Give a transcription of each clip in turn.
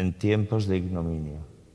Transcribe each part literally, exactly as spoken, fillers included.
en tiempos de ignominia.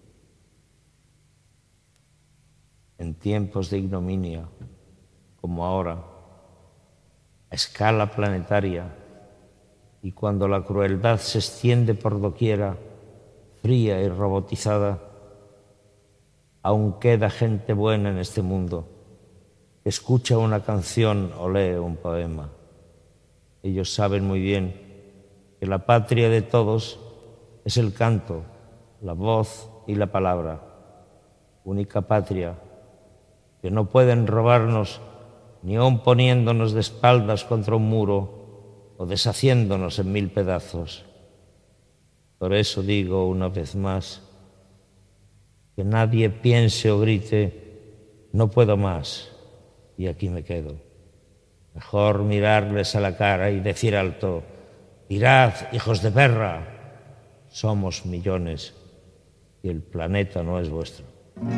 En tiempos de ignominia, como ahora, a escala planetaria, y cuando la crueldad se extiende por doquiera, fría y robotizada, aún queda gente buena en este mundo, que escucha una canción o lee un poema. Ellos saben muy bien que la patria de todos es el canto, la voz y la palabra, única patria que no pueden robarnos ni aun poniéndonos de espaldas contra un muro o deshaciéndonos en mil pedazos. Por eso digo una vez más, que nadie piense o grite, no puedo más, y aquí me quedo. Mejor mirarles a la cara y decir alto, mirad, hijos de perra, somos millones y el planeta no es vuestro.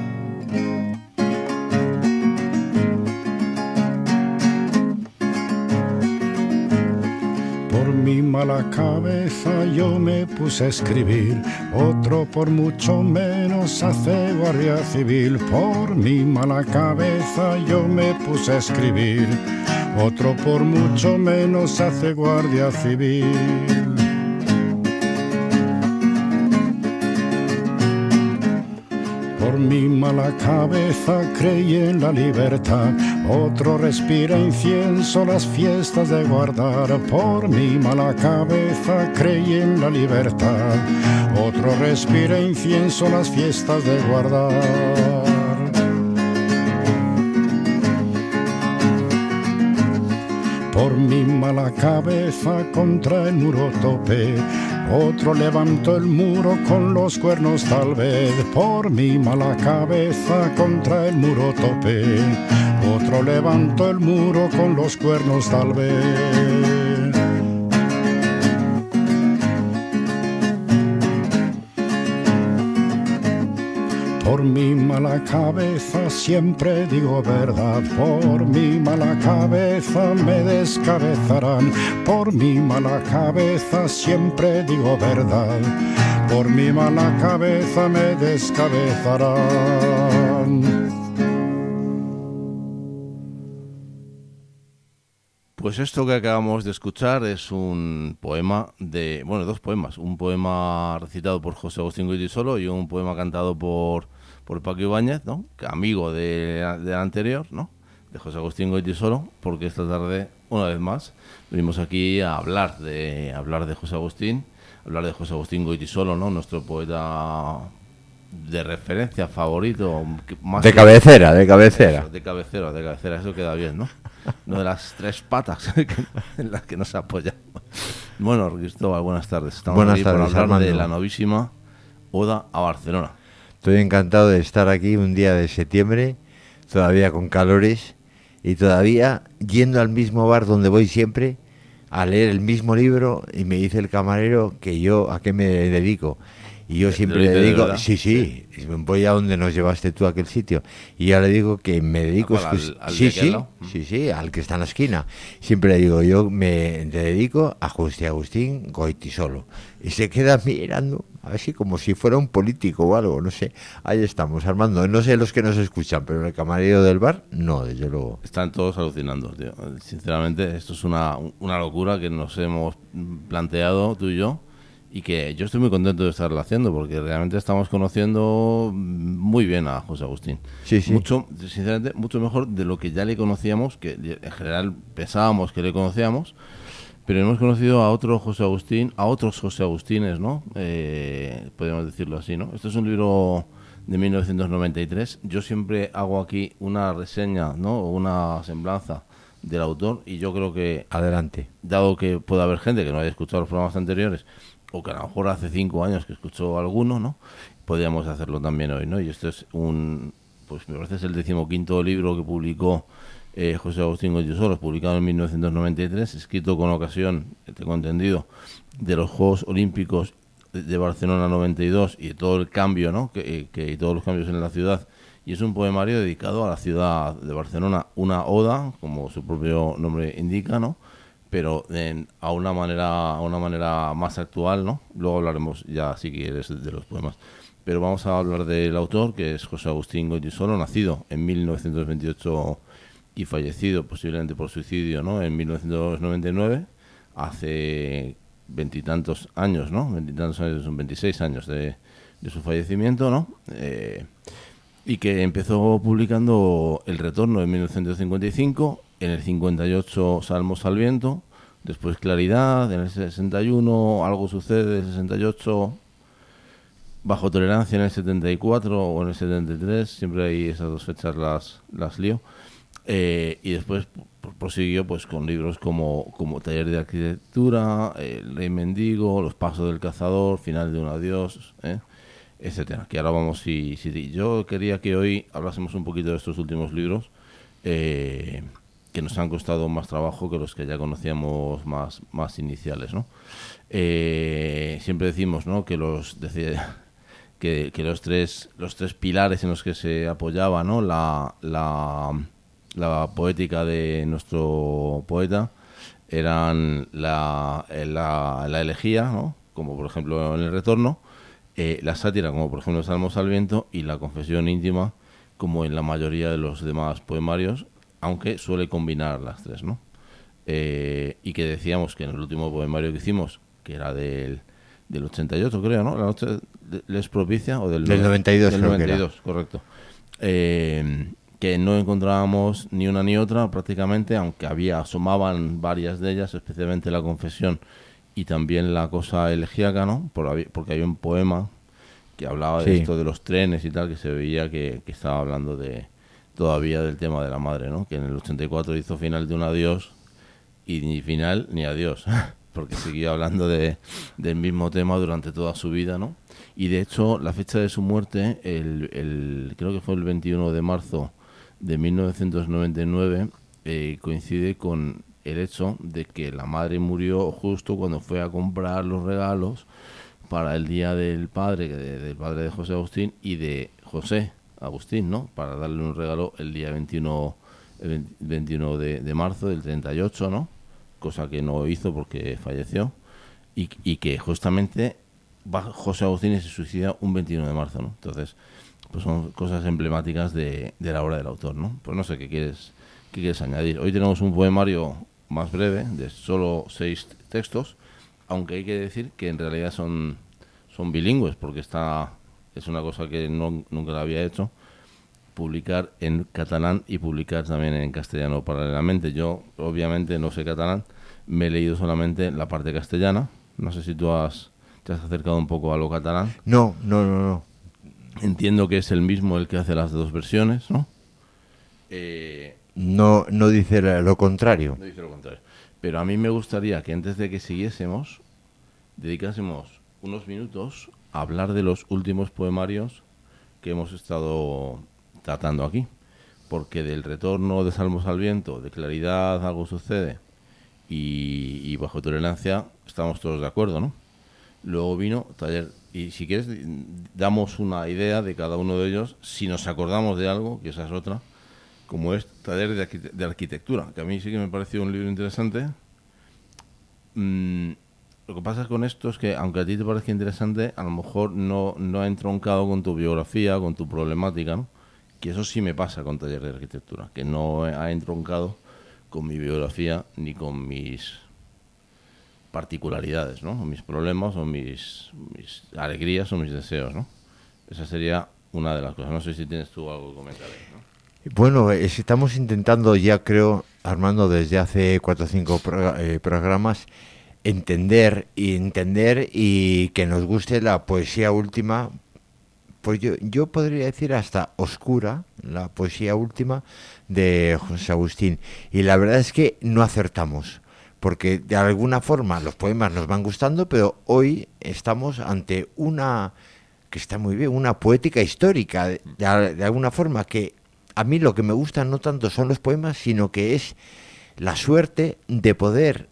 Por mi mala cabeza yo me puse a escribir, otro por mucho menos hace guardia civil. Por mi mala cabeza yo me puse a escribir, otro por mucho menos hace guardia civil. Por mi mala cabeza creí en la libertad, otro respira incienso las fiestas de guardar. Por mi mala cabeza creí en la libertad, otro respira incienso las fiestas de guardar. Por mi mala cabeza contra el muro topé, otro levantó el muro con los cuernos tal vez. Por mi mala cabeza contra el muro topé, otro levantó el muro con los cuernos tal vez. Por mi mala cabeza siempre digo verdad, por mi mala cabeza me descabezarán. Por mi mala cabeza siempre digo verdad, por mi mala cabeza me descabezarán. Pues esto que acabamos de escuchar es un poema de, bueno, dos poemas, un poema recitado por José Agustín Goytisolo y un poema cantado por por Paco Ibáñez, ¿no? Amigo de, del anterior, ¿no? De José Agustín Goytisolo, porque esta tarde, una vez más, venimos aquí a hablar de hablar de José Agustín, hablar de José Agustín Goytisolo, ¿no? Nuestro poeta de referencia favorito, más de que, cabecera, de cabecera. Eso, de cabecera, de cabecera, eso queda bien, ¿no? No de las tres patas en las que nos apoyamos. Bueno, Cristóbal, buenas tardes. Estamos buenas aquí tardes, para hablar Armando. de la novísima Oda a Barcelona. Estoy encantado de estar aquí un día de septiembre, todavía con calores y todavía yendo al mismo bar donde voy siempre a leer el mismo libro, y me dice el camarero que yo a qué me dedico. Y yo siempre le digo, sí, sí, sí, voy a donde nos llevaste tú a aquel sitio. Y ya le digo que me dedico... ¿Al, al, al sí, sí, sí, sí, al que está en la esquina. Siempre le digo, yo me dedico a José Agustín Goytisolo. Y se queda mirando, así como si fuera un político o algo, no sé. Ahí estamos, Armando. No sé los que nos escuchan, pero el camarero del bar, no, desde luego. Están todos alucinando, tío. Sinceramente, esto es una, una locura que nos hemos planteado tú y yo. Y que yo estoy muy contento de estarlo haciendo, porque realmente estamos conociendo muy bien a José Agustín. Sí, sí. Mucho, sinceramente, mucho mejor de lo que ya le conocíamos, que en general pensábamos que le conocíamos, pero hemos conocido a otro José Agustín, a otros José Agustines, ¿no? Eh, podemos decirlo así, ¿no? Este es un libro de mil novecientos noventa y tres. Yo siempre hago aquí una reseña, ¿no? O una semblanza del autor, y yo creo que... Adelante. Dado que puede haber gente que no haya escuchado los programas anteriores, o que a lo mejor hace cinco años que escuchó alguno, ¿no? Podríamos hacerlo también hoy, ¿no? Y esto es un, pues me parece es el decimoquinto libro que publicó eh, José Agustín Goytisolo, publicado en mil novecientos noventa y tres, escrito con ocasión, tengo entendido, de los Juegos Olímpicos de Barcelona noventa y dos y de todo el cambio, ¿no? Que, que y todos los cambios en la ciudad. Y es un poemario dedicado a la ciudad de Barcelona, una oda, como su propio nombre indica, ¿no? pero en, a una manera a una manera más actual, ¿no? Luego hablaremos ya, si quieres, de los poemas. Pero vamos a hablar del autor, que es José Agustín Goytisolo, nacido en mil novecientos veintiocho y fallecido posiblemente por suicidio, ¿no? En mil novecientos noventa y nueve, hace veintitantos años, ¿no? Veintitantos años, son veintiséis años de, de su fallecimiento, ¿no? Eh, y que empezó publicando El Retorno en mil novecientos cincuenta y cinco, en el cincuenta y ocho Salmos al Viento, después Claridad, en el sesenta y uno Algo Sucede, en el sesenta y ocho Bajo Tolerancia en el setenta y cuatro o en el setenta y tres, siempre hay esas dos fechas las, las lío. Eh, y después prosiguió pues con libros como, como Taller de Arquitectura, El Rey Mendigo, Los Pasos del Cazador, Final de un Adiós, ¿eh? etcétera. Que ahora vamos, si, si yo quería que hoy hablásemos un poquito de estos últimos libros, eh, que nos han costado más trabajo que los que ya conocíamos más, más iniciales, ¿no? Eh, siempre decimos, ¿no?, que los decía, que, que los tres los tres pilares en los que se apoyaba, ¿no?, la, la, la poética de nuestro poeta eran la, la, la elegía, ¿no?, como por ejemplo en El Retorno, eh, la sátira, como por ejemplo Salmos al Viento, y la confesión íntima, como en la mayoría de los demás poemarios, aunque suele combinar las tres, ¿no? Eh, y que decíamos que en el último poemario que hicimos, que era del, del ochenta y ocho, creo, ¿no? La noche les propicia, o del, del noventa y dos, del creo noventa y dos, que era. Correcto. Eh, que no encontrábamos ni una ni otra prácticamente, aunque había, asomaban varias de ellas, especialmente la confesión y también la cosa elegíaca, ¿no? Por, porque hay un poema que hablaba de Sí. esto de los trenes y tal, que se veía que, que estaba hablando de todavía del tema de la madre, ¿no? Que en el ochenta y cuatro hizo Final de un Adiós y ni final ni adiós, porque siguió hablando de, del mismo tema durante toda su vida, ¿no? Y de hecho, la fecha de su muerte, el, el creo que fue el veintiuno de marzo de mil novecientos noventa y nueve, eh, coincide con el hecho de que la madre murió justo cuando fue a comprar los regalos para el día del padre, de, del padre de José Agustín y de José Agustín, ¿no? Para darle un regalo el día veintiuno, el veintiuno de, de marzo del treinta y ocho, ¿no? Cosa que no hizo porque falleció, y, y que justamente va José Agustín y se suicida un veintiuno de marzo, ¿no? Entonces, pues son cosas emblemáticas de, de la obra del autor, ¿no? Pues no sé qué quieres, qué quieres añadir. Hoy tenemos un poemario más breve, de solo seis textos, aunque hay que decir que en realidad son, son bilingües, porque está, es una cosa que no, nunca la había hecho, publicar en catalán y publicar también en castellano paralelamente. Yo obviamente no sé catalán, me he leído solamente la parte castellana. No sé si tú has, te has acercado un poco a lo catalán. No, no, no, no. Entiendo que es el mismo el que hace las dos versiones, ¿no? Eh, No, no dice lo contrario. no dice lo contrario. Pero a mí me gustaría que antes de que siguiésemos, dedicásemos unos minutos a hablar de los últimos poemarios que hemos estado tratando aquí, porque del Retorno, de Salmos al Viento, de Claridad, Algo Sucede y, y Bajo Tolerancia estamos todos de acuerdo, ¿no? Luego vino Taller, y si quieres damos una idea de cada uno de ellos, si nos acordamos de algo, que esa es otra, como es Taller de, Arquite- de Arquitectura, que a mí sí que me pareció un libro interesante. Mm, lo que pasa con esto es que, aunque a ti te parezca interesante, a lo mejor no, no ha entroncado con tu biografía, con tu problemática, ¿no? Que eso sí me pasa con Taller de Arquitectura, que no ha entroncado con mi biografía ni con mis particularidades, ¿no? O mis problemas o mis, mis alegrías o mis deseos, ¿no? Esa sería una de las cosas. No sé si tienes tú algo que comentar ahí, ¿no? Bueno, es- estamos intentando ya, creo, Armando, desde hace cuatro o cinco pro- eh, programas, entender y entender y que nos guste la poesía última, pues yo, yo podría decir hasta oscura, la poesía última de José Agustín. Y la verdad es que no acertamos, porque de alguna forma los poemas nos van gustando, pero hoy estamos ante una, que está muy bien, una poética histórica, de, de- de alguna forma, que a mí lo que me gusta no tanto son los poemas, sino que es la suerte de poder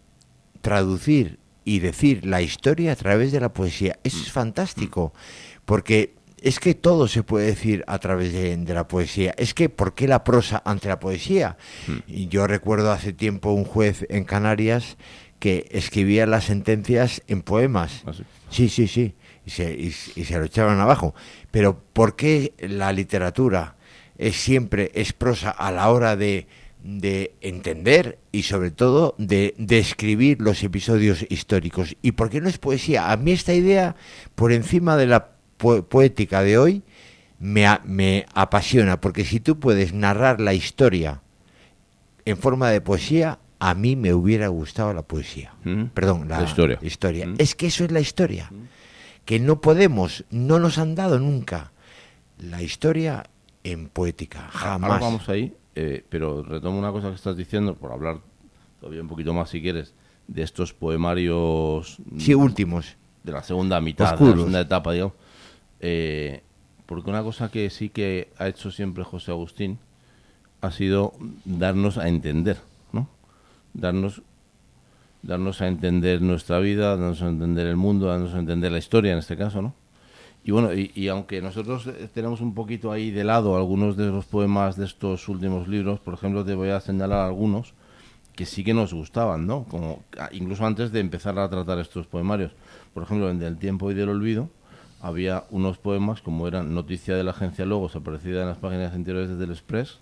traducir y decir la historia a través de la poesía. Eso es fantástico, porque es que todo se puede decir a través de, de la poesía. Es que, ¿por qué la prosa ante la poesía? Mm. Y yo recuerdo hace tiempo un juez en Canarias que escribía las sentencias en poemas. ¿Ah, sí? Sí, sí, sí. Y se, y, y se lo echaban abajo. Pero ¿por qué la literatura es siempre es prosa a la hora de, de entender y sobre todo de describir los episodios históricos? ¿Y por qué no es poesía? A mí esta idea, por encima de la po- poética de hoy, me, a, me apasiona, porque si tú puedes narrar la historia en forma de poesía, a mí me hubiera gustado la poesía. ¿Mm? Perdón, la, la historia. historia. ¿Mm? Es que eso es la historia. ¿Mm? Que no podemos, no nos han dado nunca la historia en poética, jamás. Ahora vamos ahí, eh, pero retomo una cosa que estás diciendo, por hablar todavía un poquito más si quieres, de estos poemarios... Sí, últimos. De la segunda mitad, oscuros. De la segunda etapa, digamos. Eh, porque una cosa que sí que ha hecho siempre José Agustín ha sido darnos a entender, ¿no? Darnos... darnos a entender nuestra vida, darnos a entender el mundo, darnos a entender la historia en este caso, ¿no? Y bueno, y, y aunque nosotros tenemos un poquito ahí de lado algunos de los poemas de estos últimos libros, por ejemplo, te voy a señalar algunos que sí que nos gustaban, ¿no? Como incluso antes de empezar a tratar estos poemarios. Por ejemplo, en Del tiempo y del olvido había unos poemas como eran Noticia de la agencia Logos, aparecida en las páginas interiores del Express.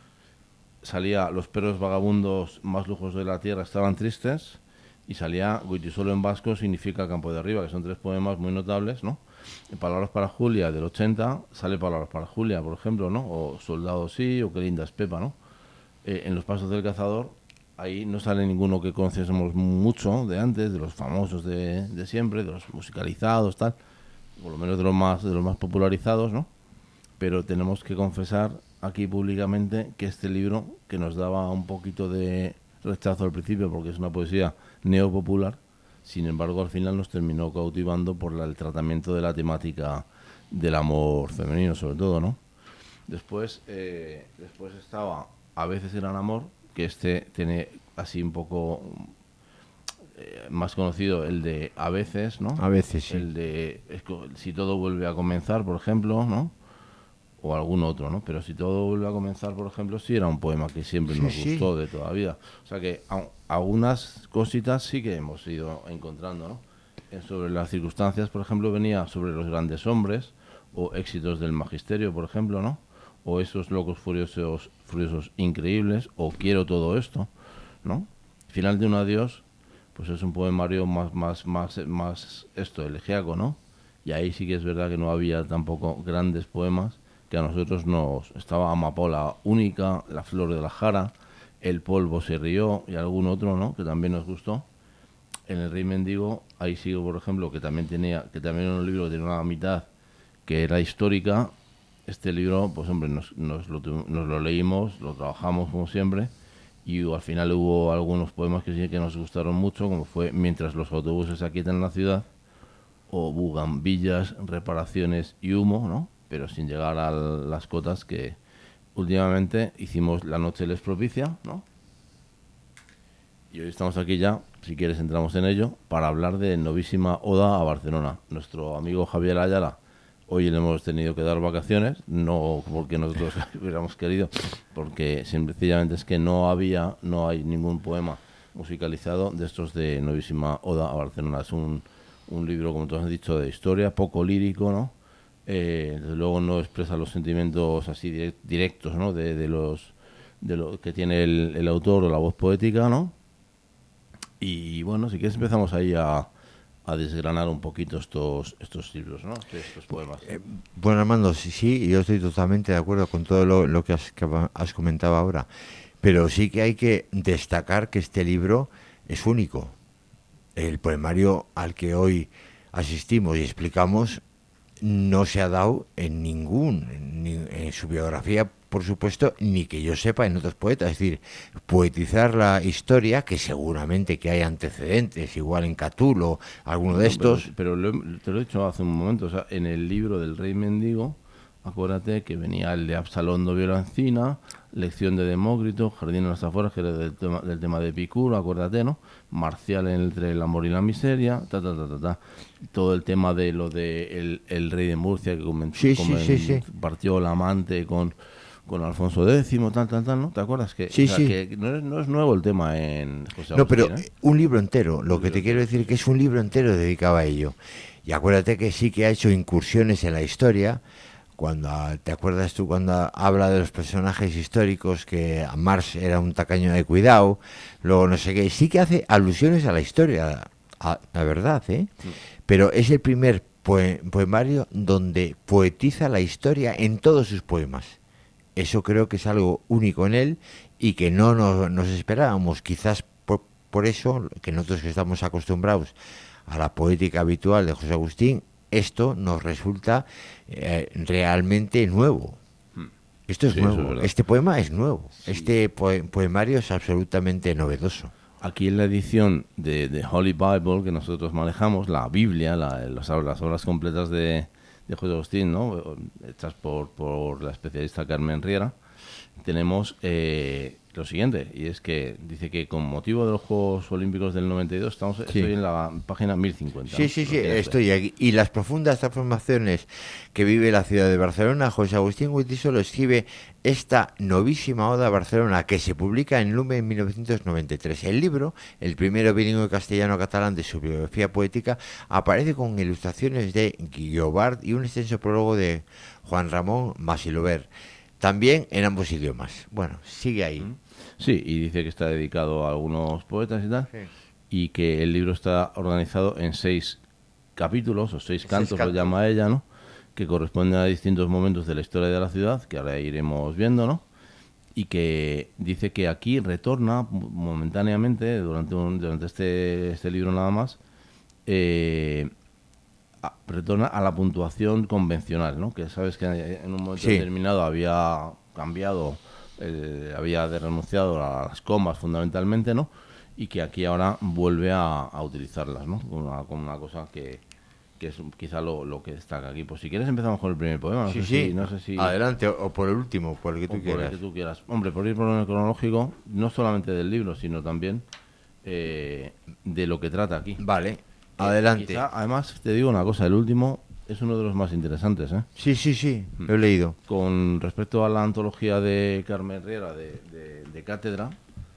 Salía Los perros vagabundos más lujos de la tierra estaban tristes. Y salía Goitisolo en vasco significa campo de arriba, que son tres poemas muy notables, ¿no? En Palabras para Julia del ochenta sale Palabras para Julia, por ejemplo, ¿no? O Soldado sí, o Qué linda es Pepa, ¿no? Eh, en Los pasos del cazador, ahí no sale ninguno que conociésemos mucho de antes, de los famosos de, de siempre, de los musicalizados, tal, por lo menos de los más de los más popularizados, ¿no? Pero tenemos que confesar aquí públicamente que este libro, que nos daba un poquito de rechazo al principio porque es una poesía neopopular, sin embargo al final nos terminó cautivando por la, el tratamiento de la temática del amor femenino sobre todo, ¿no? Después eh, después estaba A veces Gran Amor, que este tiene así un poco eh, más conocido, el de A veces, ¿no? A veces, sí. El de Si todo vuelve a comenzar, por ejemplo, ¿no? O algún otro, ¿no? Pero Si todo vuelve a comenzar, por ejemplo, sí era un poema que siempre sí, nos sí. gustó de toda la vida. O sea que a, algunas cositas sí que hemos ido encontrando, ¿no? En sobre las circunstancias, por ejemplo, venía sobre los grandes hombres, o Éxitos del magisterio, por ejemplo, ¿no? O Esos locos furiosos, furiosos increíbles, o Quiero todo esto, ¿no? Final de un adiós, pues es un poemario más, más, más, más esto, elegíaco, ¿no? Y ahí sí que es verdad que no había tampoco grandes poemas, que a nosotros nos estaba Amapola única, La flor de la jara, El polvo se rió y algún otro, ¿no? Que también nos gustó. En El rey mendigo, ahí sigo, por ejemplo, que también tenía, que también era un libro que tenía una mitad que era histórica. Este libro, pues hombre, nos, nos, lo, nos lo leímos, lo trabajamos como siempre, y al final hubo algunos poemas que sí que nos gustaron mucho, como fue Mientras los autobuses se aquietan en la ciudad, o Bugambillas, reparaciones y humo, ¿no? Pero sin llegar a las cotas que últimamente hicimos La noche les propicia, ¿no? Y hoy estamos aquí ya, si quieres entramos en ello, para hablar de Novísima Oda a Barcelona. Nuestro amigo Javier Ayala, hoy le hemos tenido que dar vacaciones, no porque nosotros hubiéramos querido, porque sencillamente es que no había, no hay ningún poema musicalizado de estos de Novísima Oda a Barcelona. Es un, un libro, como tú has dicho, de historia, poco lírico, ¿no? Eh, desde luego no expresa los sentimientos así direct, directos, ¿no? De, de los de lo que tiene el, el autor o la voz poética, ¿no? Y bueno, si quieres empezamos ahí a, a desgranar un poquito estos estos libros, ¿no? Estos poemas. Eh, bueno, Armando, sí, sí, yo estoy totalmente de acuerdo con todo lo, lo que, has, que has comentado ahora, pero sí que hay que destacar que este libro es único. El poemario al que hoy asistimos y explicamos no se ha dado en ningún, ni en su biografía, por supuesto, ni que yo sepa en otros poetas. Es decir, poetizar la historia, que seguramente que hay antecedentes, igual en Catulo, alguno de no, estos. Pero, pero lo, te lo he dicho hace un momento, o sea, en el libro del Rey Mendigo acuérdate que venía el de Absalón de Violencina, Lección de Demócrito, Jardín de las Afueras, que era del tema, del tema de Epicuro, acuérdate, ¿no? Marcial entre el amor y la miseria, ta, ta, ta, ta, ta. Todo el tema de lo de el, el rey de Murcia, que comen, Sí, sí, comen- sí, sí. partió el amante con, con Alfonso X, tal, tal, tal, ¿no? ¿Te acuerdas? Que, Sí, o sea, sí. que no, es, no es nuevo el tema en José No, pero Agustín, ¿eh? eh, un libro entero. Lo Un que libro te quiero entero, decir que es un libro entero dedicado a ello. Y acuérdate que sí que ha hecho incursiones en la historia. Cuando ah, te acuerdas tú cuando habla de los personajes históricos, que Marx era un tacaño de cuidado, luego no sé qué, sí que hace alusiones a la historia, a la verdad, ¿eh? Pero es el primer poe- poemario donde poetiza la historia en todos sus poemas. Eso creo que es algo único en él y que no nos, nos esperábamos. Quizás por, por eso, que nosotros que estamos acostumbrados a la poética habitual de José Agustín, esto nos resulta eh, realmente nuevo. Esto es Sí, eso es nuevo. verdad. Este poema es nuevo. Sí. Este poe- poemario es absolutamente novedoso. Aquí en la edición de, de Holy Bible que nosotros manejamos, la Biblia, la- las, las obras completas de, de José Agustín, ¿no? Hechas por, por la especialista Carmen Riera, tenemos eh, lo siguiente, y es que dice que con motivo de los Juegos Olímpicos del noventa y dos, estamos, Sí. estoy en la página mil cincuenta. Sí, ¿no? sí, Lo sí, tienes ahí. estoy aquí. Y las profundas transformaciones que vive la ciudad de Barcelona, José Agustín Guitisolo escribe esta novísima oda a Barcelona que se publica en Lume en mil novecientos noventa y tres. El libro, el primero bilingüe castellano-catalán de su biografía poética, aparece con ilustraciones de Guiobard y un extenso prólogo de Juan Ramón Masilover, también en ambos idiomas. Bueno, sigue ahí. Sí, y dice que está dedicado a algunos poetas y tal, Sí. y que el libro está organizado en seis capítulos, o seis cantos, lo cantos. llama ella, ¿no? Que corresponden a distintos momentos de la historia de la ciudad, que ahora iremos viendo, ¿no? Y que dice que aquí retorna momentáneamente, durante, un- durante este, este libro nada más, eh, a- retorna a la puntuación convencional, ¿no? Que sabes que en un momento Sí. determinado había cambiado, eh, había de- renunciado a las comas fundamentalmente, ¿no? Y que aquí ahora vuelve a, a utilizarlas, ¿no? Con una, con una cosa que, que es quizá lo, lo que destaca aquí. Pues si quieres empezamos con el primer poema. No Sí, sé sí. si, no sé si Adelante, o, o por el último, por el que o tú por el quieras. que tú quieras. Hombre, por ir por orden cronológico, no solamente del libro, sino también eh, de lo que trata aquí. Vale, Eh, adelante. quizá, además, te digo una cosa, el último es uno de los más interesantes, ¿eh? Sí, sí, sí, lo he leído. Con respecto a la antología de Carmen Riera de, de- de Cátedra,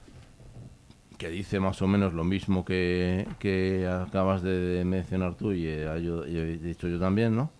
que dice más o menos lo mismo que, que acabas de mencionar tú y he, ayu- y he dicho yo también, ¿no?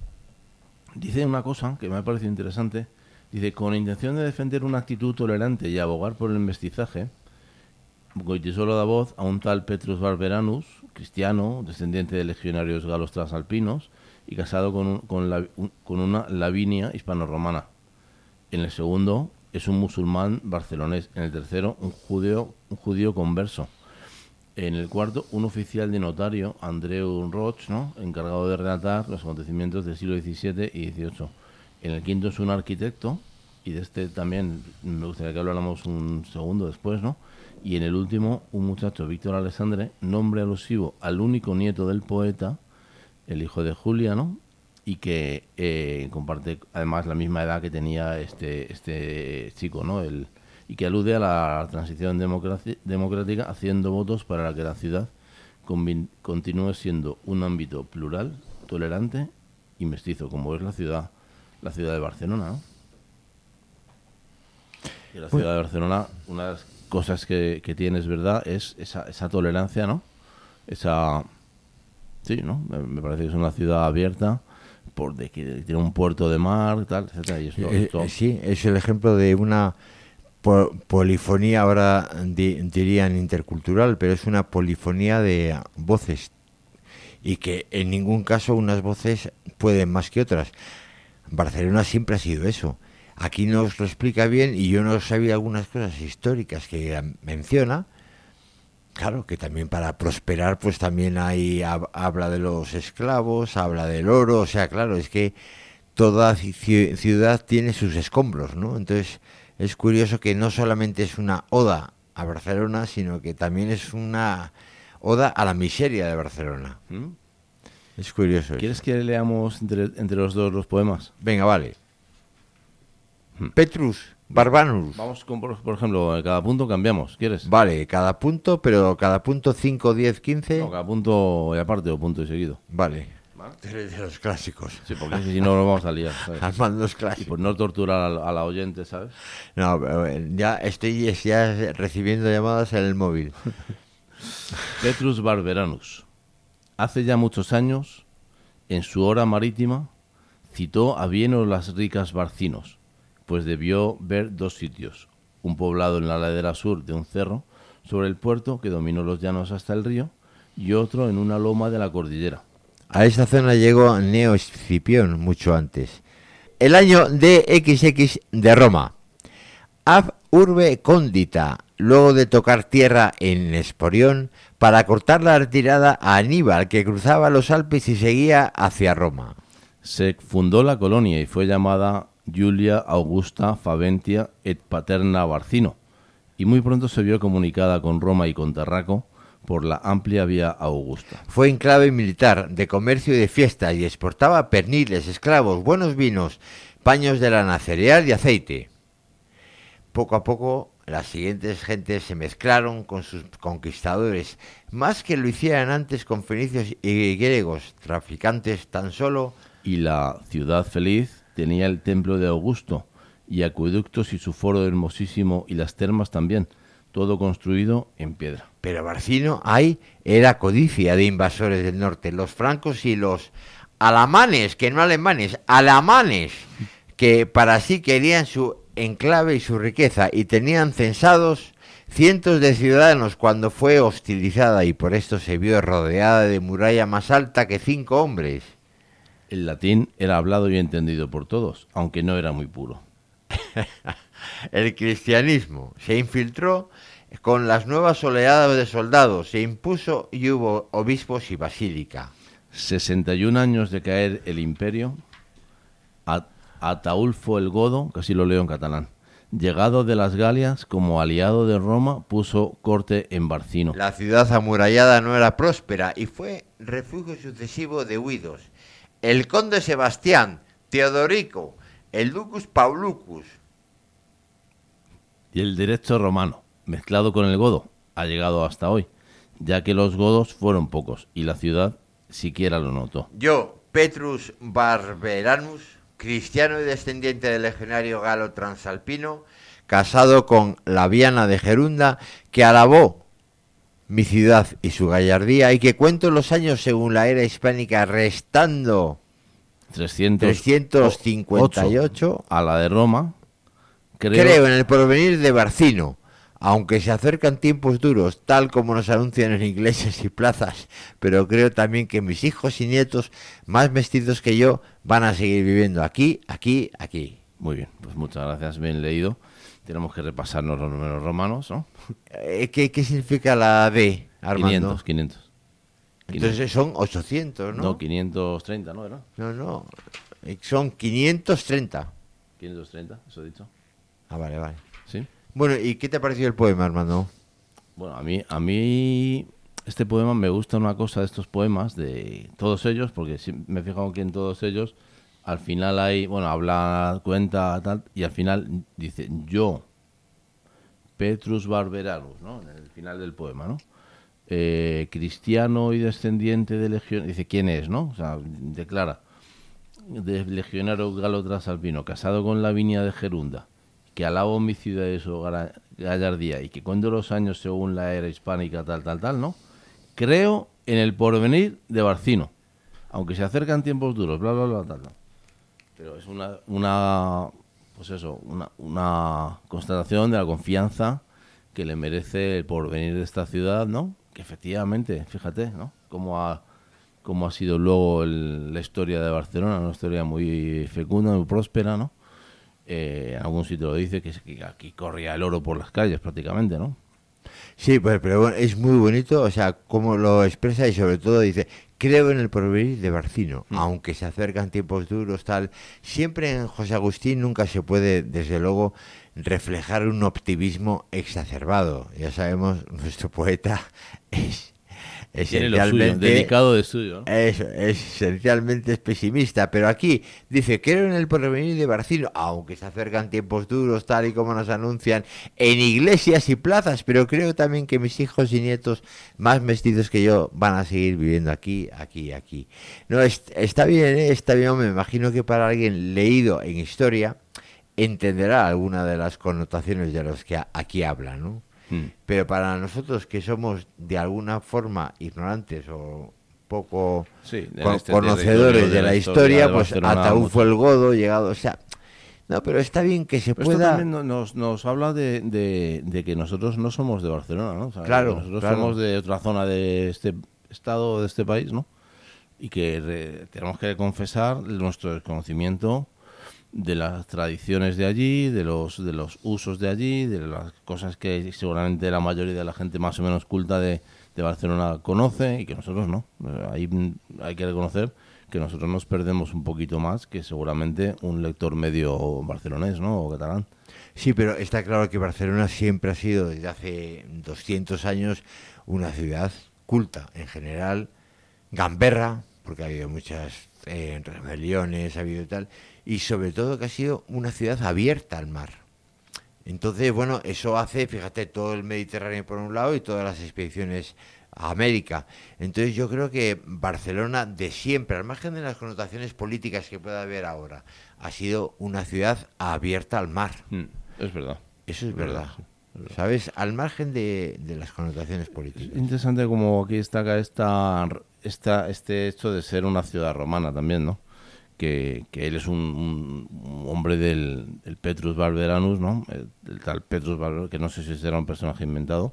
Dice una cosa que me ha parecido interesante. Dice, con intención de defender una actitud tolerante y abogar por el mestizaje, Goitisolo da voz a un tal Petrus Barberanus, cristiano, descendiente de legionarios galos transalpinos y casado con, un- con, la- un- con una Lavinia hispano-romana. En el segundo es un musulmán barcelonés. En el tercero, un judío, un judío converso. En el cuarto, un oficial de notario, Andreu Roig, ¿no? Encargado de relatar los acontecimientos del siglo diecisiete y dieciocho. En el quinto es un arquitecto, y de este también me gustaría que habláramos un segundo después, ¿no? Y en el último, un muchacho, Víctor Alexandre, nombre alusivo al único nieto del poeta, el hijo de Julia, ¿no? Y que eh, comparte además la misma edad que tenía este este chico, ¿no? El, y que alude a la transición democraci- democrática haciendo votos para que la ciudad convin- continúe siendo un ámbito plural, tolerante y mestizo, como es la ciudad la ciudad de Barcelona, ¿no? Y la ciudad de Barcelona, una de las cosas que, que tiene, es verdad, es esa, esa tolerancia, ¿no? Esa... Sí, ¿no? Me, me parece que es una ciudad abierta, por de que tiene un puerto de mar, tal, etcétera. Y esto, Eh, esto- eh, sí, es el ejemplo de una po- polifonía, ahora di- dirían intercultural, pero es una polifonía de ah, voces y que en ningún caso unas voces pueden más que otras. Barcelona siempre ha sido eso. Aquí nos lo explica bien y yo no sabía algunas cosas históricas que ah, menciona. Claro, que también para prosperar pues también hay hab- habla de los esclavos, habla del oro, o sea, claro, es que toda ci- ciudad tiene sus escombros, ¿no? Entonces es curioso que no solamente es una oda a Barcelona, sino que también es una oda a la miseria de Barcelona. ¿Mm? Es curioso. ¿Quieres que leamos entre, entre los dos los poemas? Venga, vale. Petrus Barbanus. Vamos con, por, por ejemplo, en cada punto cambiamos, ¿quieres? Vale, cada punto, pero cada punto cinco, diez, quince. No, cada punto y aparte o punto y seguido. Vale. ¿Vale? De los clásicos. Sí, porque si no nos vamos a liar, ¿sabes? Armando los Y clásicos. por no torturar a, la- a la oyente, ¿sabes? No, pero, eh, ya estoy ya recibiendo llamadas en el móvil. Petrus Barberanus. Hace ya muchos años, en su hora marítima, citó a Vieno las ricas Barcinos, pues debió ver dos sitios, un poblado en la ladera sur de un cerro, sobre el puerto que dominó los llanos hasta el río, y otro en una loma de la cordillera. A esa zona llegó Neo Escipión mucho antes. El año D X X de Roma. Ab urbe condita, luego de tocar tierra en Esporión, para cortar la retirada a Aníbal, que cruzaba los Alpes y seguía hacia Roma. Se fundó la colonia y fue llamada Julia Augusta Faventia et Paterna Barcino, y muy pronto se vio comunicada con Roma y con Tarraco por la amplia vía Augusta. Fue enclave militar, de comercio y de fiesta, y exportaba perniles, esclavos, buenos vinos, paños de lana, cereal y aceite. Poco a poco, las siguientes gentes se mezclaron con sus conquistadores, más que lo hicieran antes con fenicios y griegos, traficantes tan solo. Y la ciudad feliz tenía el templo de Augusto, y acueductos y su foro hermosísimo, y las termas también, todo construido en piedra. Pero Barcino ahí era codicia de invasores del norte, los francos y los alamanes, que no alemanes, alamanes, que para sí querían su enclave y su riqueza, y tenían censados cientos de ciudadanos cuando fue hostilizada, y por esto se vio rodeada de muralla más alta que cinco hombres. El latín era hablado y entendido por todos, aunque no era muy puro. El cristianismo se infiltró con las nuevas oleadas de soldados, se impuso y hubo obispos y basílica. sesenta y un años de caer el imperio, a- Ataulfo el Godo, casi lo leo en catalán, llegado de las Galias como aliado de Roma, puso corte en Barcino. La ciudad amurallada no era próspera y fue refugio sucesivo de huidos. El conde Sebastián, Teodorico, el Ducus Paulucus. Y el derecho romano, mezclado con el godo, ha llegado hasta hoy, ya que los godos fueron pocos y la ciudad siquiera lo notó. Yo, Petrus Barberanus, cristiano y descendiente del legionario galo transalpino, casado con Laviana de Gerunda, que alabó mi ciudad y su gallardía, y que cuento los años según la era hispánica, restando trescientos cincuenta y ocho a la de Roma, creo, creo en el porvenir de Barcino, aunque se acercan tiempos duros, tal como nos anuncian en iglesias y plazas, pero creo también que mis hijos y nietos, más mestizos que yo, van a seguir viviendo aquí, aquí, aquí. Muy bien, pues muchas gracias, bien leído. Tenemos que repasarnos los números romanos, ¿no? Eh, ¿Qué, qué significa la D, Armando? quinientos, quinientos. Entonces son ochocientos, ¿no? No, quinientos treinta, ¿no era? No, no, eh, son quinientos treinta. quinientos treinta, eso he dicho. Ah, vale, vale. Sí. Bueno, ¿y qué te ha parecido el poema, Armando? Bueno, a mí, a mí este poema me gusta una cosa de estos poemas, de todos ellos, porque sí me he fijado que en todos ellos al final hay, bueno, habla, cuenta, tal, y al final dice, yo, Petrus Barberanus, ¿no? En el final del poema, ¿no? Eh, cristiano y descendiente de legión, dice quién es, ¿no? O sea, declara, de legionario galo transalpino, casado con Lavinia de Gerunda, que alabo mi ciudad y su gra- gallardía, y que cuento los años según la era hispánica, tal, tal, tal, ¿no? Creo en el porvenir de Barcino, aunque se acercan tiempos duros, bla, bla, bla, tal, tal. Pero es una, una pues eso, una, una constatación de la confianza que le merece el porvenir de esta ciudad, ¿no? Que efectivamente, fíjate, ¿no? Cómo ha, cómo ha sido luego el- la historia de Barcelona, una historia muy fecunda, muy próspera, ¿no? Eh, en algún sitio lo dice, que, es- que aquí corría el oro por las calles prácticamente, ¿no? Sí, pues, pero bueno, es muy bonito, o sea, cómo lo expresa y sobre todo dice, creo en el porvenir de Barcino, Mm. aunque se acercan tiempos duros, tal. Siempre en José Agustín nunca se puede, desde luego, reflejar un optimismo exacerbado. Ya sabemos, nuestro poeta es, Tiene lo suyo, dedicado de suyo, ¿no? Eso, esencialmente es pesimista, pero aquí dice, creo en el porvenir de Barcino, aunque se acercan tiempos duros, tal y como nos anuncian, en iglesias y plazas, pero creo también que mis hijos y nietos más mestizos que yo van a seguir viviendo aquí, aquí, aquí. No, es, está bien, ¿eh? Está bien, me imagino que para alguien leído en historia entenderá alguna de las connotaciones de los que a, aquí hablan, ¿no? Mm. Pero para nosotros que somos de alguna forma ignorantes o poco sí, con, este conocedores de, de la historia, historia pues Ataúd fue el godo, llegado, o sea, no, pero está bien que se pero pueda... Esto también nos, nos habla de, de, de que nosotros no somos de Barcelona, ¿no? O sea, claro, nosotros claro. somos de otra zona de este estado, de este país, ¿no? Y que re, tenemos que confesar nuestro desconocimiento de las tradiciones de allí, de los de los usos de allí, de las cosas que seguramente la mayoría de la gente más o menos culta de, de Barcelona conoce y que nosotros no. Ahí hay que reconocer que nosotros nos perdemos un poquito más que seguramente un lector medio barcelonés, ¿no? O catalán. Sí, pero está claro que Barcelona siempre ha sido desde hace doscientos años una ciudad culta en general, gamberra, porque ha habido muchas eh, rebeliones, ha habido tal, y sobre todo que ha sido una ciudad abierta al mar. Entonces, bueno, eso hace, fíjate, todo el Mediterráneo por un lado y todas las expediciones a América. Entonces yo creo que Barcelona de siempre, al margen de las connotaciones políticas que pueda haber ahora, ha sido una ciudad abierta al mar. Mm, es verdad. Eso es, es verdad. verdad. Es verdad. ¿Sabes? Al margen de, de las connotaciones políticas. Es interesante como aquí destaca esta, esta, este hecho de ser una ciudad romana también, ¿no? Que, que él es un, un, un hombre del, del Petrus Barberanus, ¿no? El, el tal Petrus Barberanus, que no sé si será un personaje inventado.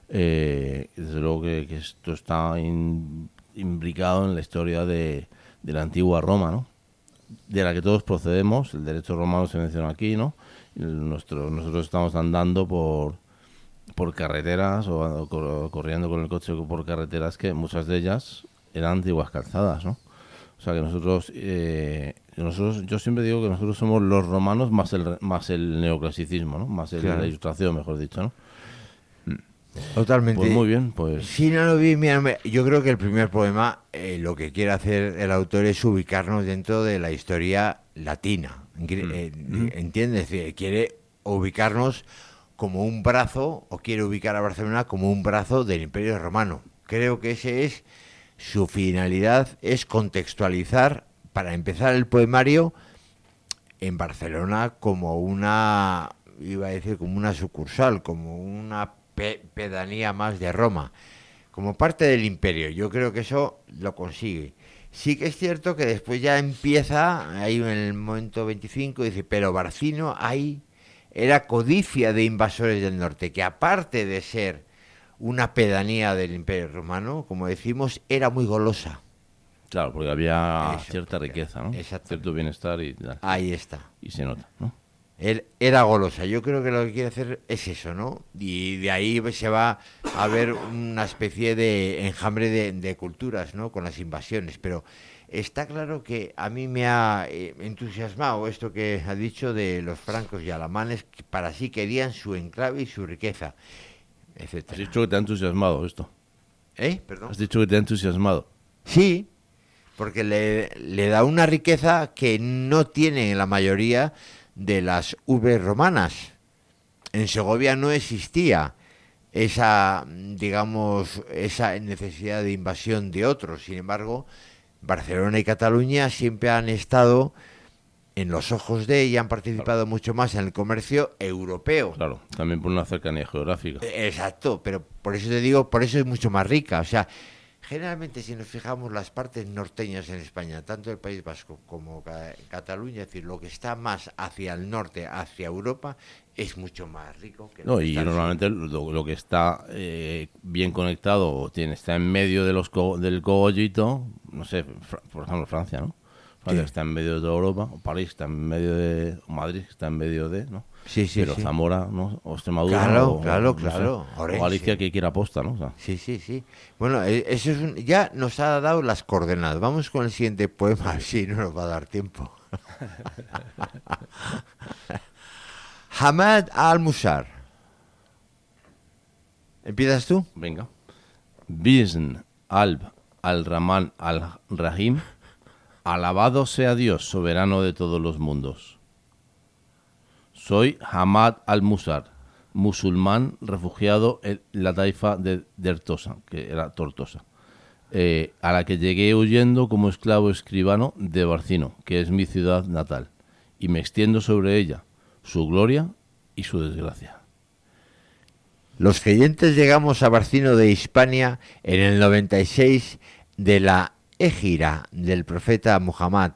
Eh, desde luego que, que esto está in, imbricado en la historia de, de la antigua Roma, ¿no? De la que todos procedemos. El derecho romano se menciona aquí, ¿no? El, nuestro, nosotros estamos andando por, por carreteras o, o corriendo con el coche por carreteras que muchas de ellas eran antiguas calzadas, ¿no? O sea que nosotros, eh, nosotros, yo siempre digo que nosotros somos los romanos más el más el neoclasicismo, ¿no? Más el, claro. La ilustración, mejor dicho, ¿no? Totalmente. Pues muy bien, pues. Sí, no lo vi, mira, yo creo que el primer poema, eh, lo que quiere hacer el autor es ubicarnos dentro de la historia latina. Eh, mm. ¿Entiendes? Quiere ubicarnos como un brazo, o quiere ubicar a Barcelona como un brazo del Imperio Romano. Creo que ese es su finalidad, es contextualizar, para empezar el poemario, en Barcelona como una, iba a decir, como una sucursal, como una pe- pedanía más de Roma, como parte del imperio. Yo creo que eso lo consigue. Sí que es cierto que después ya empieza, ahí en el momento veinticinco, dice, pero Barcino ahí era codicia de invasores del norte, que aparte de ser una pedanía del Imperio Romano, como decimos, era muy golosa. Claro, porque había Eso, cierta riqueza, ¿no? Cierto bienestar y tal. Ahí está. Y se nota, ¿no? Él era golosa. Yo creo que lo que quiere hacer es eso, ¿no? Y de ahí se va a ver una especie de enjambre de, de culturas, ¿no? Con las invasiones. Pero está claro que a mí me ha eh, entusiasmado esto que ha dicho de los francos y alamanes, que para sí querían su enclave y su riqueza, etcétera. Has dicho que te ha entusiasmado esto. ¿Eh? Perdón. Has dicho que te ha entusiasmado. Sí, porque le, le da una riqueza que no tiene la mayoría de las urbes romanas. En Segovia no existía esa, digamos, esa necesidad de invasión de otros. Sin embargo, Barcelona y Cataluña siempre han estado en los ojos de y han participado claro. mucho más en el comercio europeo. Claro, también por una cercanía geográfica. Exacto, pero por eso te digo, por eso es mucho más rica. O sea, generalmente si nos fijamos las partes norteñas en España, tanto el País Vasco como Cataluña, es decir, lo que está más hacia el norte, hacia Europa, es mucho más rico. Que no, y normalmente lo, lo que está eh, bien conectado tiene está en medio de los co del cogollito, no sé, por ejemplo Francia, ¿no? Francia sí. Está en medio de toda Europa, o París está en medio de, o Madrid está en medio de, ¿no? Sí, sí, Pero sí. Zamora, ¿no? O Extremadura, claro, o, claro, no claro. Sé, o Galicia, que quiera aposta, ¿no? O sea. Sí, sí, sí. Bueno, eso es un, ya nos ha dado las coordenadas. Vamos con el siguiente poema, si no nos va a dar tiempo. Hamad al-Musar. ¿Empiezas tú? Venga. Wesen Alb al-Rahman al-Rahim, alabado sea Dios, soberano de todos los mundos. Soy Hamad al-Musar, musulmán refugiado en la taifa de Dertosa, que era Tortosa, eh, a la que llegué huyendo como esclavo escribano de Barcino, que es mi ciudad natal, y me extiendo sobre ella, su gloria y su desgracia. Los creyentes llegamos a Barcino de Hispania en el noventa y seis de la égira del profeta Muhammad,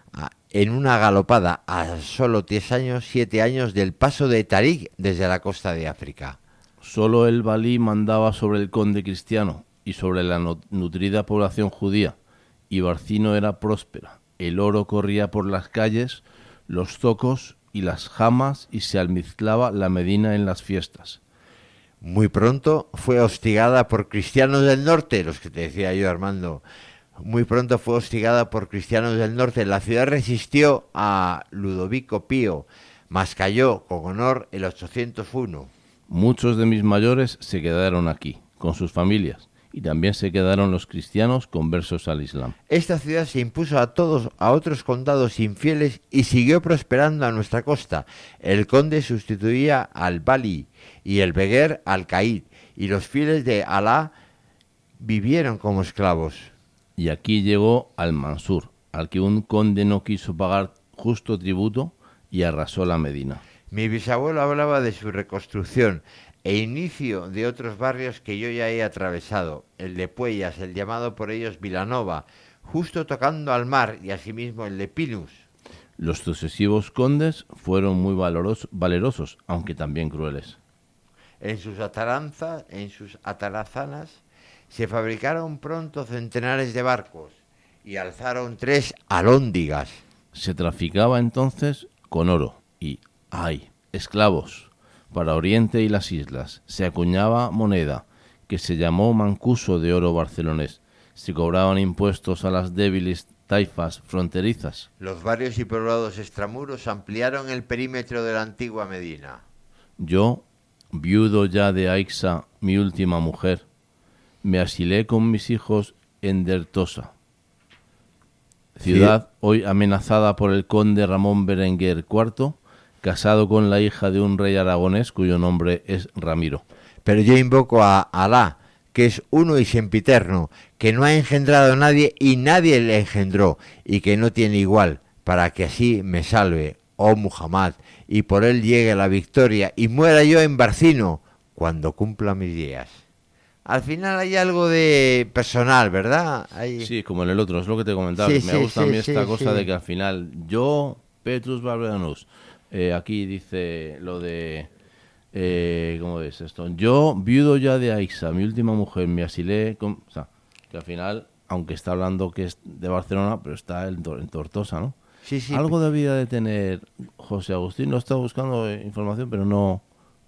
en una galopada a solo diez años, siete años del paso de Tarik desde la costa de África. Solo el valí mandaba sobre el conde cristiano y sobre la nutrida población judía, y Barcino era próspera. El oro corría por las calles, los zocos y las jamas, y se almizclaba la Medina en las fiestas. Muy pronto fue hostigada por cristianos del norte, los que te decía yo, Armando. Muy pronto fue hostigada por cristianos del norte. La ciudad resistió a Ludovico Pío, mas cayó con honor el ochocientos uno. Muchos de mis mayores se quedaron aquí, con sus familias, y también se quedaron los cristianos conversos al Islam. Esta ciudad se impuso a todos, a otros condados infieles, y siguió prosperando a nuestra costa. El conde sustituía al Bali y el Beguer al Caid, y los fieles de Alá vivieron como esclavos. Y aquí llegó al-Mansur, al que un conde no quiso pagar justo tributo y arrasó la Medina. Mi bisabuelo hablaba de su reconstrucción e inicio de otros barrios que yo ya he atravesado, el de Puellas, el llamado por ellos Vilanova, justo tocando al mar, y asimismo el de Pinus. Los sucesivos condes fueron muy valoros, valerosos, aunque también crueles. En sus ataranzas, en sus atarazanas, se fabricaron pronto centenares de barcos y alzaron tres alhóndigas. Se traficaba entonces con oro y, ¡ay!, esclavos. Para Oriente y las islas se acuñaba moneda, que se llamó mancuso de oro barcelonés. Se cobraban impuestos a las débiles taifas fronterizas. Los barrios y poblados extramuros ampliaron el perímetro de la antigua Medina. Yo, viudo ya de Aixa, mi última mujer, me asilé con mis hijos en Dertosa, ciudad sí. Hoy amenazada por el conde Ramón Berenguer cuarto, casado con la hija de un rey aragonés cuyo nombre es Ramiro. Pero yo invoco a Alá, que es uno y sempiterno, que no ha engendrado a nadie y nadie le engendró, y que no tiene igual, para que así me salve, oh Muhammad, y por él llegue la victoria, y muera yo en Barcino, cuando cumpla mis días. Al final hay algo de personal, ¿verdad? Hay... Sí, como en el otro, es lo que te comentaba. Sí, me sí, gusta sí, a mí esta sí, cosa sí. de que al final, yo, Petrus Barberanus, eh, aquí dice lo de, eh, ¿cómo es esto? Yo, viudo ya de Aixa, mi última mujer, me asilé con... O sea, que al final, aunque está hablando que es de Barcelona, pero está en, en Tortosa, ¿no? Sí, sí. Algo debía de tener José Agustín, no estaba buscando información, pero no...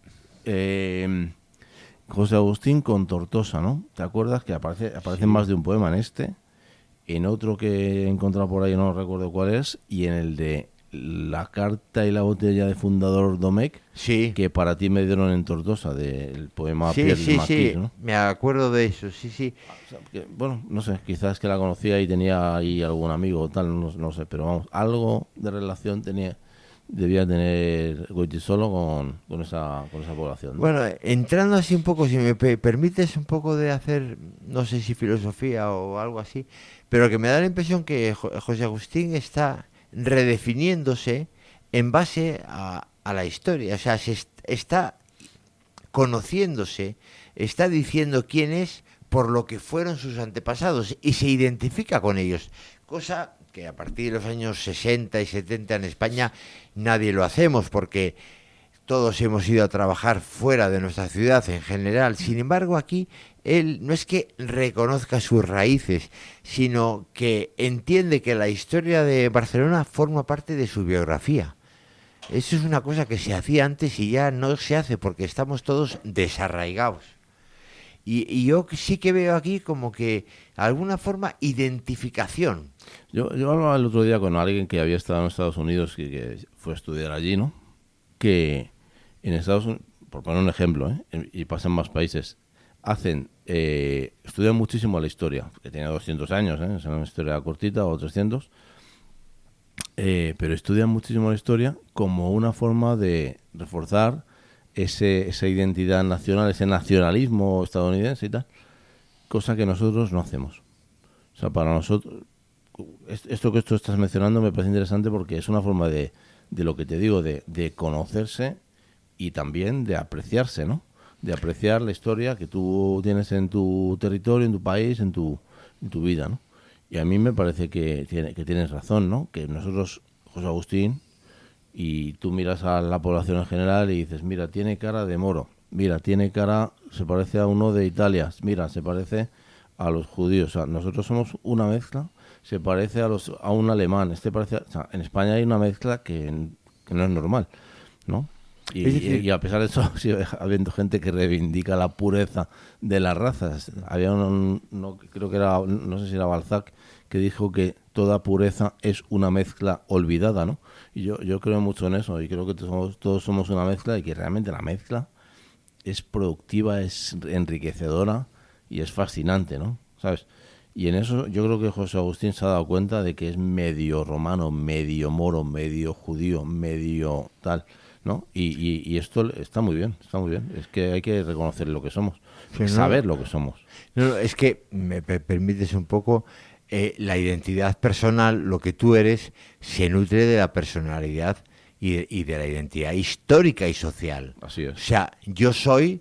Eh... José Agustín con Tortosa, ¿no? ¿Te acuerdas que aparece aparecen sí. más de un poema en este? En otro que he encontrado por ahí, no recuerdo cuál es, y en el de La carta y la botella de Fundador Domecq, sí. que para ti me dieron en Tortosa, del poema sí, Pierre sí, Marquis, sí. ¿no? Me acuerdo de eso, sí, sí. O sea, que, bueno, no sé, quizás que la conocía y tenía ahí algún amigo o tal, no, no sé, pero vamos, algo de relación tenía... debía tener Goytisolo con, con, esa, con esa población, ¿no? Bueno, entrando así un poco, si me permites un poco de hacer, no sé si filosofía o algo así, pero que me da la impresión que José Agustín está redefiniéndose en base a, a la historia, o sea, se est- está conociéndose, está diciendo quién es por lo que fueron sus antepasados y se identifica con ellos, cosa que a partir de los años sesenta y setenta en España nadie lo hacemos porque todos hemos ido a trabajar fuera de nuestra ciudad en general. Sin embargo, aquí él no es que reconozca sus raíces, sino que entiende que la historia de Barcelona forma parte de su biografía. Eso es una cosa que se hacía antes y ya no se hace porque estamos todos desarraigados. Y, y yo sí que veo aquí como que alguna forma identificación. Yo, yo hablaba el otro día con alguien que había estado en Estados Unidos y que fue a estudiar allí, ¿no? Que en Estados Unidos, por poner un ejemplo, ¿eh? y pasa en más países, hacen, eh, estudian muchísimo la historia, que tiene doscientos años, ¿eh? Es una historia cortita o trescientos, eh, pero estudian muchísimo la historia como una forma de reforzar ese, esa identidad nacional, ese nacionalismo estadounidense y tal, cosa que nosotros no hacemos. O sea, para nosotros, esto que tú estás mencionando me parece interesante porque es una forma de, de lo que te digo, de, de conocerse y también de apreciarse, ¿no? De apreciar la historia que tú tienes en tu territorio, en tu país, en tu, en tu vida, ¿no? Y a mí me parece que, tiene, que tienes razón, ¿no? Que nosotros, José Agustín, y tú miras a la población en general y dices, mira, tiene cara de moro, mira, tiene cara, se parece a uno de Italia, mira, se parece a los judíos. O sea, nosotros somos una mezcla, se parece a los a un alemán, este parece, a, o sea, en España hay una mezcla que, que no es normal, ¿no? Y, y, y a pesar de eso, sigue habiendo gente que reivindica la pureza de las razas. Había un, no creo que era, no sé si era Balzac, que dijo que toda pureza es una mezcla olvidada, ¿no? Y yo, yo creo mucho en eso, y creo que todos, todos somos una mezcla, y que realmente la mezcla es productiva, es enriquecedora y es fascinante, ¿no? ¿Sabes? Y en eso yo creo que José Agustín se ha dado cuenta de que es medio romano, medio moro, medio judío, medio tal, ¿no? Y, y, y esto está muy bien, está muy bien. Es que hay que reconocer lo que somos, sí, saber ¿no? lo que somos. No, no, es que, me permites un poco, eh, la identidad personal, lo que tú eres, se nutre de la personalidad y de, y de la identidad histórica y social. Así es. O sea, yo soy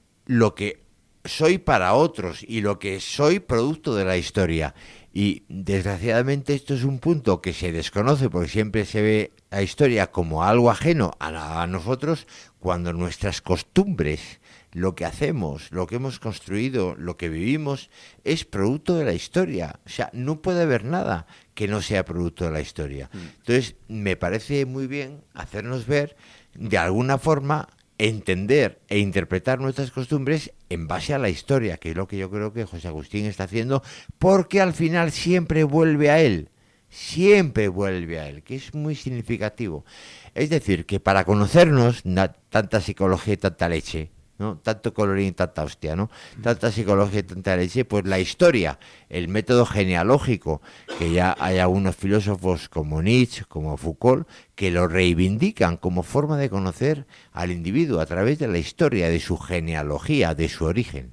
lo que soy para otros y lo que soy producto de la historia. Y desgraciadamente esto es un punto que se desconoce porque siempre se ve la historia como algo ajeno a, a nosotros, cuando nuestras costumbres, lo que hacemos, lo que hemos construido, lo que vivimos, es producto de la historia. O sea, no puede haber nada que no sea producto de la historia. Entonces, me parece muy bien hacernos ver, de alguna forma, entender e interpretar nuestras costumbres en base a la historia, que es lo que yo creo que José Agustín está haciendo, porque al final siempre vuelve a él, siempre vuelve a él, que es muy significativo. Es decir, que para conocernos, na, tanta psicología y tanta leche, ¿no? Tanto colorín y tanta hostia, ¿no? Tanta psicología y tanta leche, pues la historia, el método genealógico, que ya hay algunos filósofos como Nietzsche, como Foucault, que lo reivindican como forma de conocer al individuo a través de la historia, de su genealogía, de su origen.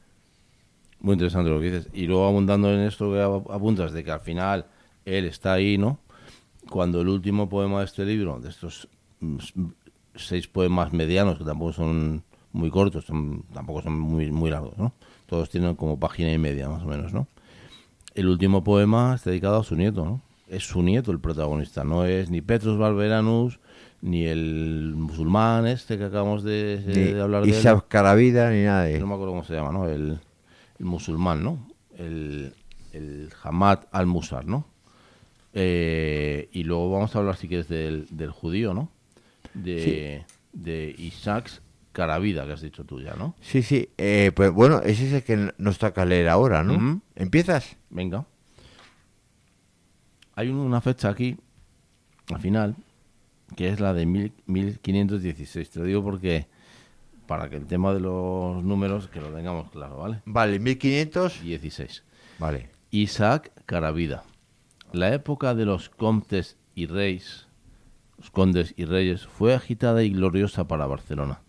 Muy interesante lo que dices. Y luego abundando en esto que apuntas, de que al final él está ahí, ¿no? Cuando el último poema de este libro, de estos seis poemas medianos, que tampoco son muy cortos, son, tampoco son muy muy largos, ¿no? Todos tienen como página y media, más o menos, ¿no? El último poema está dedicado a su nieto, ¿no? Es su nieto el protagonista, no es ni Petrus Barberanus, ni el musulmán este que acabamos de, de, de hablar de él. Isaac Caravida, ni nada de... No me acuerdo cómo se llama, ¿no? El, el musulmán, ¿no? El, el Hamad al-Musar, ¿no? Eh, y luego vamos a hablar, si quieres, del, del judío, ¿no? De, sí. de Isaac Caravida, que has dicho tú ya, ¿no? Sí, sí. Eh, pues bueno, ese es el que nos toca leer ahora, ¿no? Uh-huh. ¿Empiezas? Venga. Hay una fecha aquí, al final, que es la de mil quinientos dieciséis. Te lo digo porque, para que el tema de los números, que lo tengamos claro, ¿vale? Vale, mil quinientos dieciséis. Vale. Isaac Caravida. La época de los condes y reyes, los condes y reyes, fue agitada y gloriosa para Barcelona.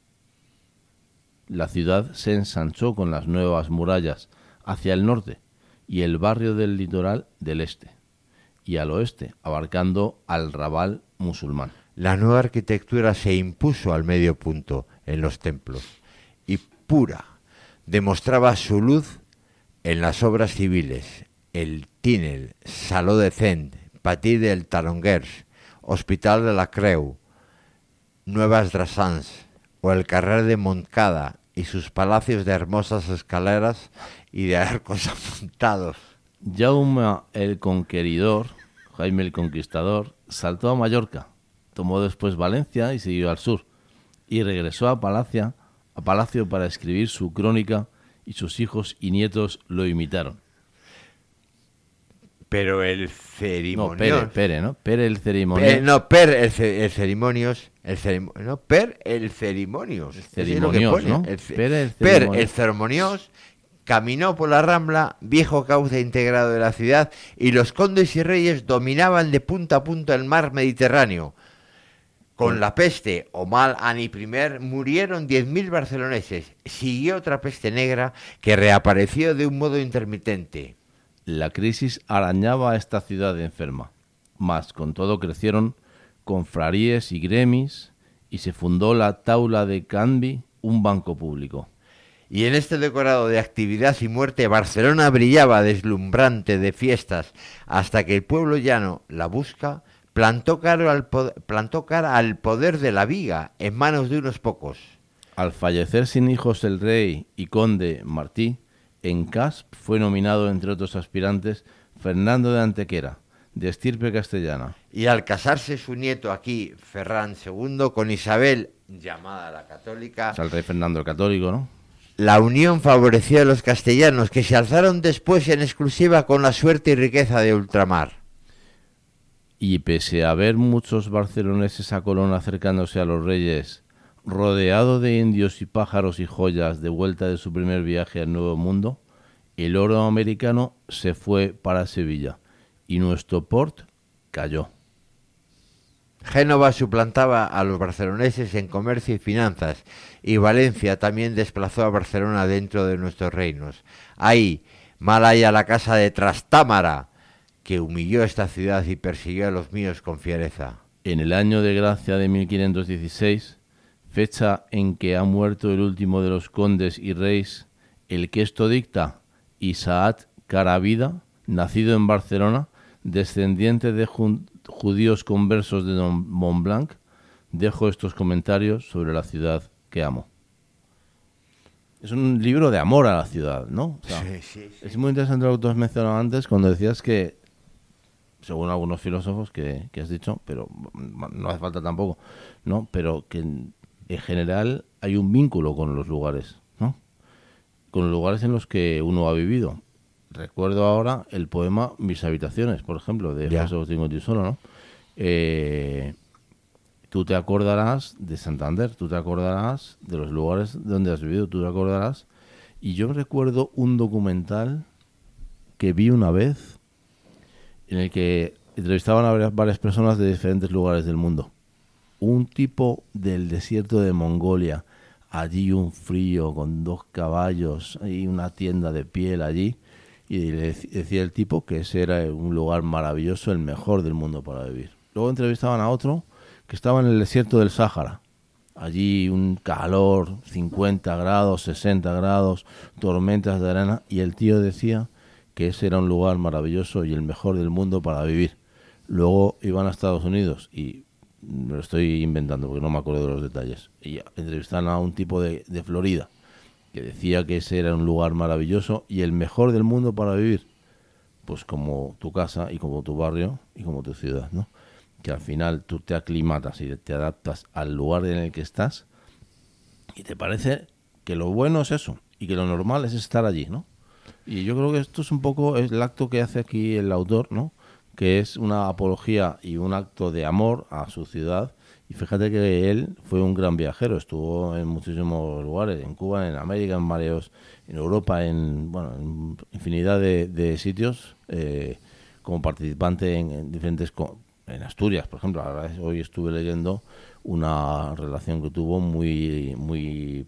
La ciudad se ensanchó con las nuevas murallas hacia el norte y el barrio del litoral del este, y al oeste, abarcando al Raval musulmán. La nueva arquitectura se impuso al medio punto en los templos y pura demostraba su luz en las obras civiles, el Tinel, Saló de Cent, Patí del Tarongers, Hospital de la Creu, Nuevas Drassans o el Carrer de Montcada y sus palacios de hermosas escaleras y de arcos apuntados. Jaume el Conqueridor, Jaime el Conquistador, saltó a Mallorca, tomó después Valencia y siguió al sur, y regresó a Palacio, a Palacio para escribir su crónica, y sus hijos y nietos lo imitaron. Pero el No, cerimonios... Pere, Pere, ¿no? Pere el ceremonio. Eh, no, per el, ce- el ceremonios, el ceremo- no, per el ceremonios. Eso es lo que Ceremonios, pone, ¿no? el ce- Per el per ceremonios. el ceremonios caminó por la Rambla, viejo cauce integrado de la ciudad, y los condes y reyes dominaban de punta a punta el mar Mediterráneo. Con la peste o mal ani primer murieron diez mil barceloneses. Siguió otra peste negra que reapareció de un modo intermitente. La crisis arañaba a esta ciudad enferma, mas con todo crecieron confraríes y gremis y se fundó la Taula de Canvi, un banco público. Y en este decorado de actividad y muerte, Barcelona brillaba deslumbrante de fiestas, hasta que el pueblo llano, la busca, plantó cara al, po- plantó cara al poder de la viga en manos de unos pocos. Al fallecer sin hijos el rey y conde Martí, en Casp fue nominado, entre otros aspirantes, Fernando de Antequera, de estirpe castellana. Y al casarse su nieto aquí, Ferran segundo, con Isabel, llamada la católica, O sea, el rey Fernando el Católico, ¿no? la unión favoreció a los castellanos, que se alzaron después en exclusiva con la suerte y riqueza de ultramar. Y pese a ver muchos barceloneses a Colón acercándose a los reyes, rodeado de indios y pájaros y joyas de vuelta de su primer viaje al Nuevo Mundo, el oro americano se fue para Sevilla y nuestro port cayó. Génova suplantaba a los barceloneses en comercio y finanzas, y Valencia también desplazó a Barcelona dentro de nuestros reinos. Ahí, mal haya la casa de Trastámara, que humilló esta ciudad y persiguió a los míos con fiereza. En el año de gracia de mil quinientos dieciséis, fecha en que ha muerto el último de los condes y reyes, el que esto dicta, Isaac Caravida, nacido en Barcelona, descendiente de jun- judíos conversos de Don Montblanc, dejo estos comentarios sobre la ciudad que amo. Es un libro de amor a la ciudad, ¿no? O sea, Sí, sí, sí. es muy interesante lo que tú has mencionado antes cuando decías que, según algunos filósofos que, que has dicho, pero no hace falta tampoco, ¿no? Pero que en, en general hay un vínculo con los lugares, ¿no? Con los lugares en los que uno ha vivido. Recuerdo ahora el poema Mis habitaciones, por ejemplo, de Ya. José Agustín Goytisolo, ¿no? Eh, tú te acordarás de Santander, tú te acordarás de los lugares donde has vivido, tú te acordarás. Y yo recuerdo un documental que vi una vez en el que entrevistaban a varias, varias personas de diferentes lugares del mundo. Un tipo del desierto de Mongolia, allí un frío con dos caballos y una tienda de piel allí, y le dec- decía el tipo que ese era un lugar maravilloso, el mejor del mundo para vivir. Luego entrevistaban a otro que estaba en el desierto del Sáhara, allí un calor, cincuenta grados, sesenta grados, tormentas de arena, y el tío decía que ese era un lugar maravilloso y el mejor del mundo para vivir. Luego iban a Estados Unidos, y me lo estoy inventando porque no me acuerdo de los detalles, y entrevistaron a un tipo de, de Florida que decía que ese era un lugar maravilloso y el mejor del mundo para vivir, pues como tu casa y como tu barrio y como tu ciudad, ¿no? Que al final tú te aclimatas y te adaptas al lugar en el que estás y te parece que lo bueno es eso y que lo normal es estar allí, ¿no? Y yo creo que esto es un poco es el acto que hace aquí el autor, ¿no? Que es una apología y un acto de amor a su ciudad. Y fíjate que él fue un gran viajero, estuvo en muchísimos lugares, en Cuba, en América, en varios, en Europa, en bueno, en infinidad de, de sitios, eh, como participante en, en diferentes, co- en Asturias, por ejemplo. Ahora es- hoy estuve leyendo una relación que tuvo muy, muy,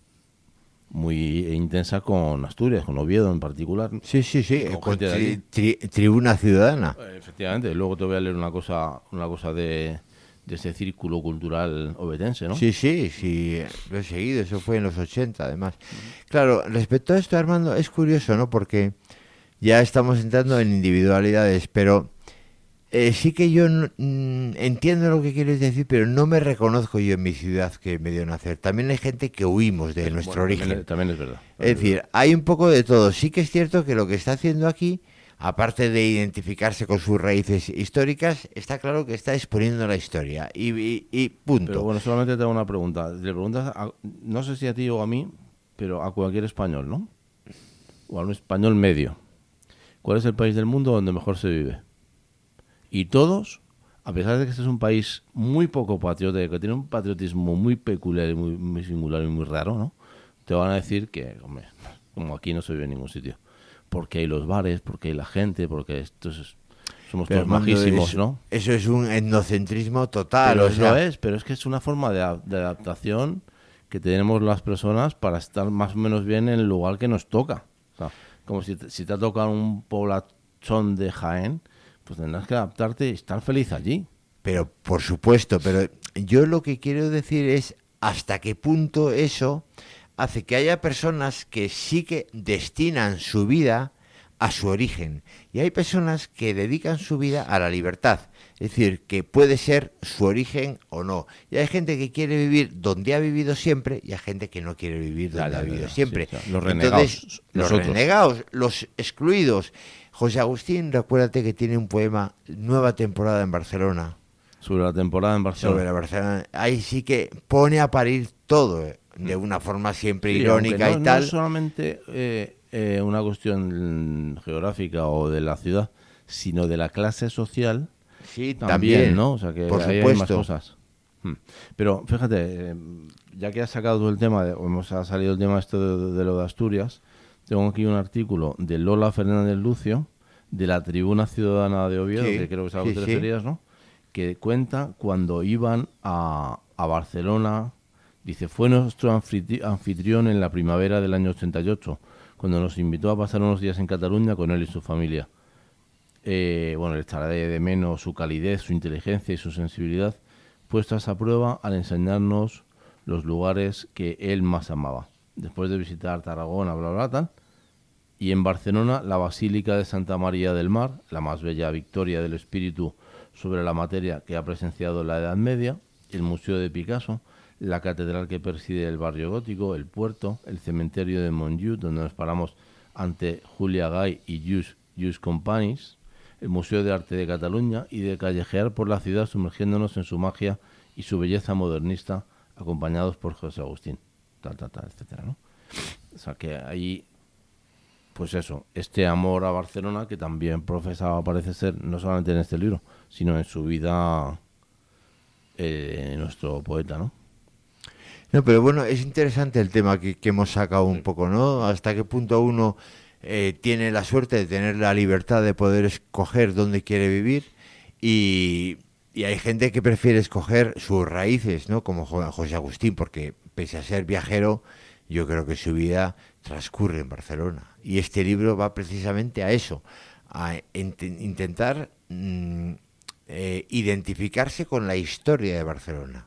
muy intensa con Asturias, con Oviedo en particular. Sí, sí, sí, Con con gente de tri- allí. tri- tribuna ciudadana. Eh, Efectivamente. Luego te voy a leer una cosa, una cosa de, de ese círculo cultural obetense, ¿no? Sí, sí, sí, lo he seguido, eso fue en los ochenta además. Claro, respecto a esto, Armando, es curioso, ¿no? Porque ya estamos entrando en individualidades, pero eh, sí que yo no- mm, entiendo lo que quieres decir, pero no me reconozco yo en mi ciudad que me dio nacer. También hay gente que huimos de nuestro Bueno, origen. También, también es verdad. Es decir, hay un poco de todo. Sí que es cierto que lo que está haciendo aquí, aparte de identificarse con sus raíces históricas, está claro que está exponiendo la historia. Y, y- y punto. Pero bueno, solamente te hago una pregunta. Le preguntas, a- no sé si a ti o a mí, pero a cualquier español, ¿no? O a un español medio. ¿cuál es el país del mundo donde mejor se vive? Y todos, a pesar de que este es un país muy poco patriótico, que tiene un patriotismo muy peculiar y muy, muy singular y muy raro, ¿no? Te van a decir que, hombre, como aquí no se vive en ningún sitio. Porque hay los bares, porque hay la gente, porque esto es, somos Pero, todos Armando, majísimos, eso, ¿no? Eso es un etnocentrismo total. Pero o eso sea, es, pero es que es una forma de, a- de adaptación que tenemos las personas para estar más o menos bien en el lugar que nos toca. O sea, como si te, si te ha tocado un poblachón de Jaén, pues tendrás que adaptarte y estar feliz allí. Pero por supuesto, pero yo lo que quiero decir es hasta qué punto eso hace que haya personas que sí que destinan su vida a su origen y hay personas que dedican su vida a la libertad, es decir, que puede ser su origen o no. Y hay gente que quiere vivir donde ha vivido siempre y hay gente que no quiere vivir Ya, donde ya, ha ya, vivido ya, siempre. sí, sí. Los renegados, Entonces, los nosotros. renegados, los excluidos. José Agustín, recuérdate que tiene un poema, Nueva temporada en Barcelona. Sobre la temporada en Barcelona. Sobre la Barcelona. Ahí sí que pone a parir todo, eh, de una forma siempre Sí, irónica aunque no, y no tal. es solamente eh, eh, una cuestión geográfica o de la ciudad, sino de la clase social Sí, también, también, ¿no? O sea que por ahí hay más supuesto. cosas. Hmm. Pero fíjate, eh, ya que has sacado tú el tema, de, o hemos ha salido el tema esto de, de lo de Asturias, tengo aquí un artículo de Lola Fernández Lucio, de la Tribuna Ciudadana de Oviedo, Sí, que creo que es a lo sí, que te sí. referías, ¿no? Que cuenta cuando iban a, a Barcelona. Dice, fue nuestro anfitri- anfitrión en la primavera del año ochenta y ocho, cuando nos invitó a pasar unos días en Cataluña con él y su familia. Eh, bueno, le echará de, de menos su calidez, su inteligencia y su sensibilidad, puestas a prueba al enseñarnos los lugares que él más amaba. Después de visitar Tarragona, bla, bla, tal, y en Barcelona la Basílica de Santa María del Mar, la más bella victoria del espíritu sobre la materia que ha presenciado la Edad Media, el Museo de Picasso, la catedral que preside el barrio gótico, el puerto, el cementerio de Montjuïc, donde nos paramos ante Julia Gay y Just, Just Companys, el Museo de Arte de Cataluña, y de callejear por la ciudad sumergiéndonos en su magia y su belleza modernista, acompañados por José Agustín, tal, tal, tal, etcétera, ¿no? O sea que ahí, pues eso, este amor a Barcelona que también profesaba, parece ser, no solamente en este libro, sino en su vida, eh, nuestro poeta, ¿no? No, pero bueno, es interesante el tema que, que hemos sacado un poco, ¿no? Hasta qué punto uno eh, tiene la suerte de tener la libertad de poder escoger dónde quiere vivir y, y hay gente que prefiere escoger sus raíces, ¿no? Como Jo- José Agustín, porque pese a ser viajero, yo creo que su vida transcurre en Barcelona. Y este libro va precisamente a eso, a int- intentar mm, eh, identificarse con la historia de Barcelona.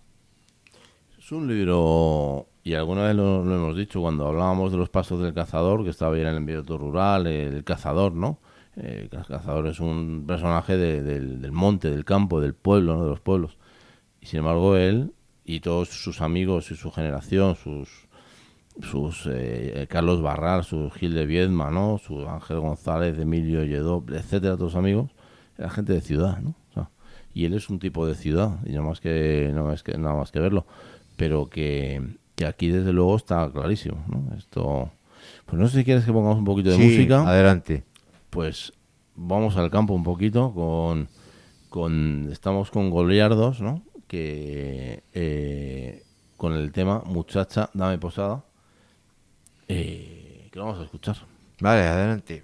Es un libro, y alguna vez lo, lo hemos dicho cuando hablábamos de los pasos del cazador, que estaba bien en el ambiente rural, el cazador, ¿no? Eh, el cazador es un personaje de- del, del monte, del campo, del pueblo, ¿no? De los pueblos. Y sin embargo él y todos sus amigos y su generación, sus sus eh, Carlos Barral, su Gil de Viedma, ¿no? Su Ángel González, Emilio Lledó, etcétera, todos amigos, era gente de ciudad, ¿no? O sea, y él es un tipo de ciudad, y no más que, no más que, nada más que verlo, pero que, que aquí desde luego está clarísimo, ¿no? Esto, pues no sé si quieres que pongamos un poquito de Sí, música, adelante. pues vamos al campo un poquito con, con estamos con Goliardos, ¿no? Que eh, con el tema Muchacha, dame posada, eh, que lo vamos a escuchar. Vale, adelante.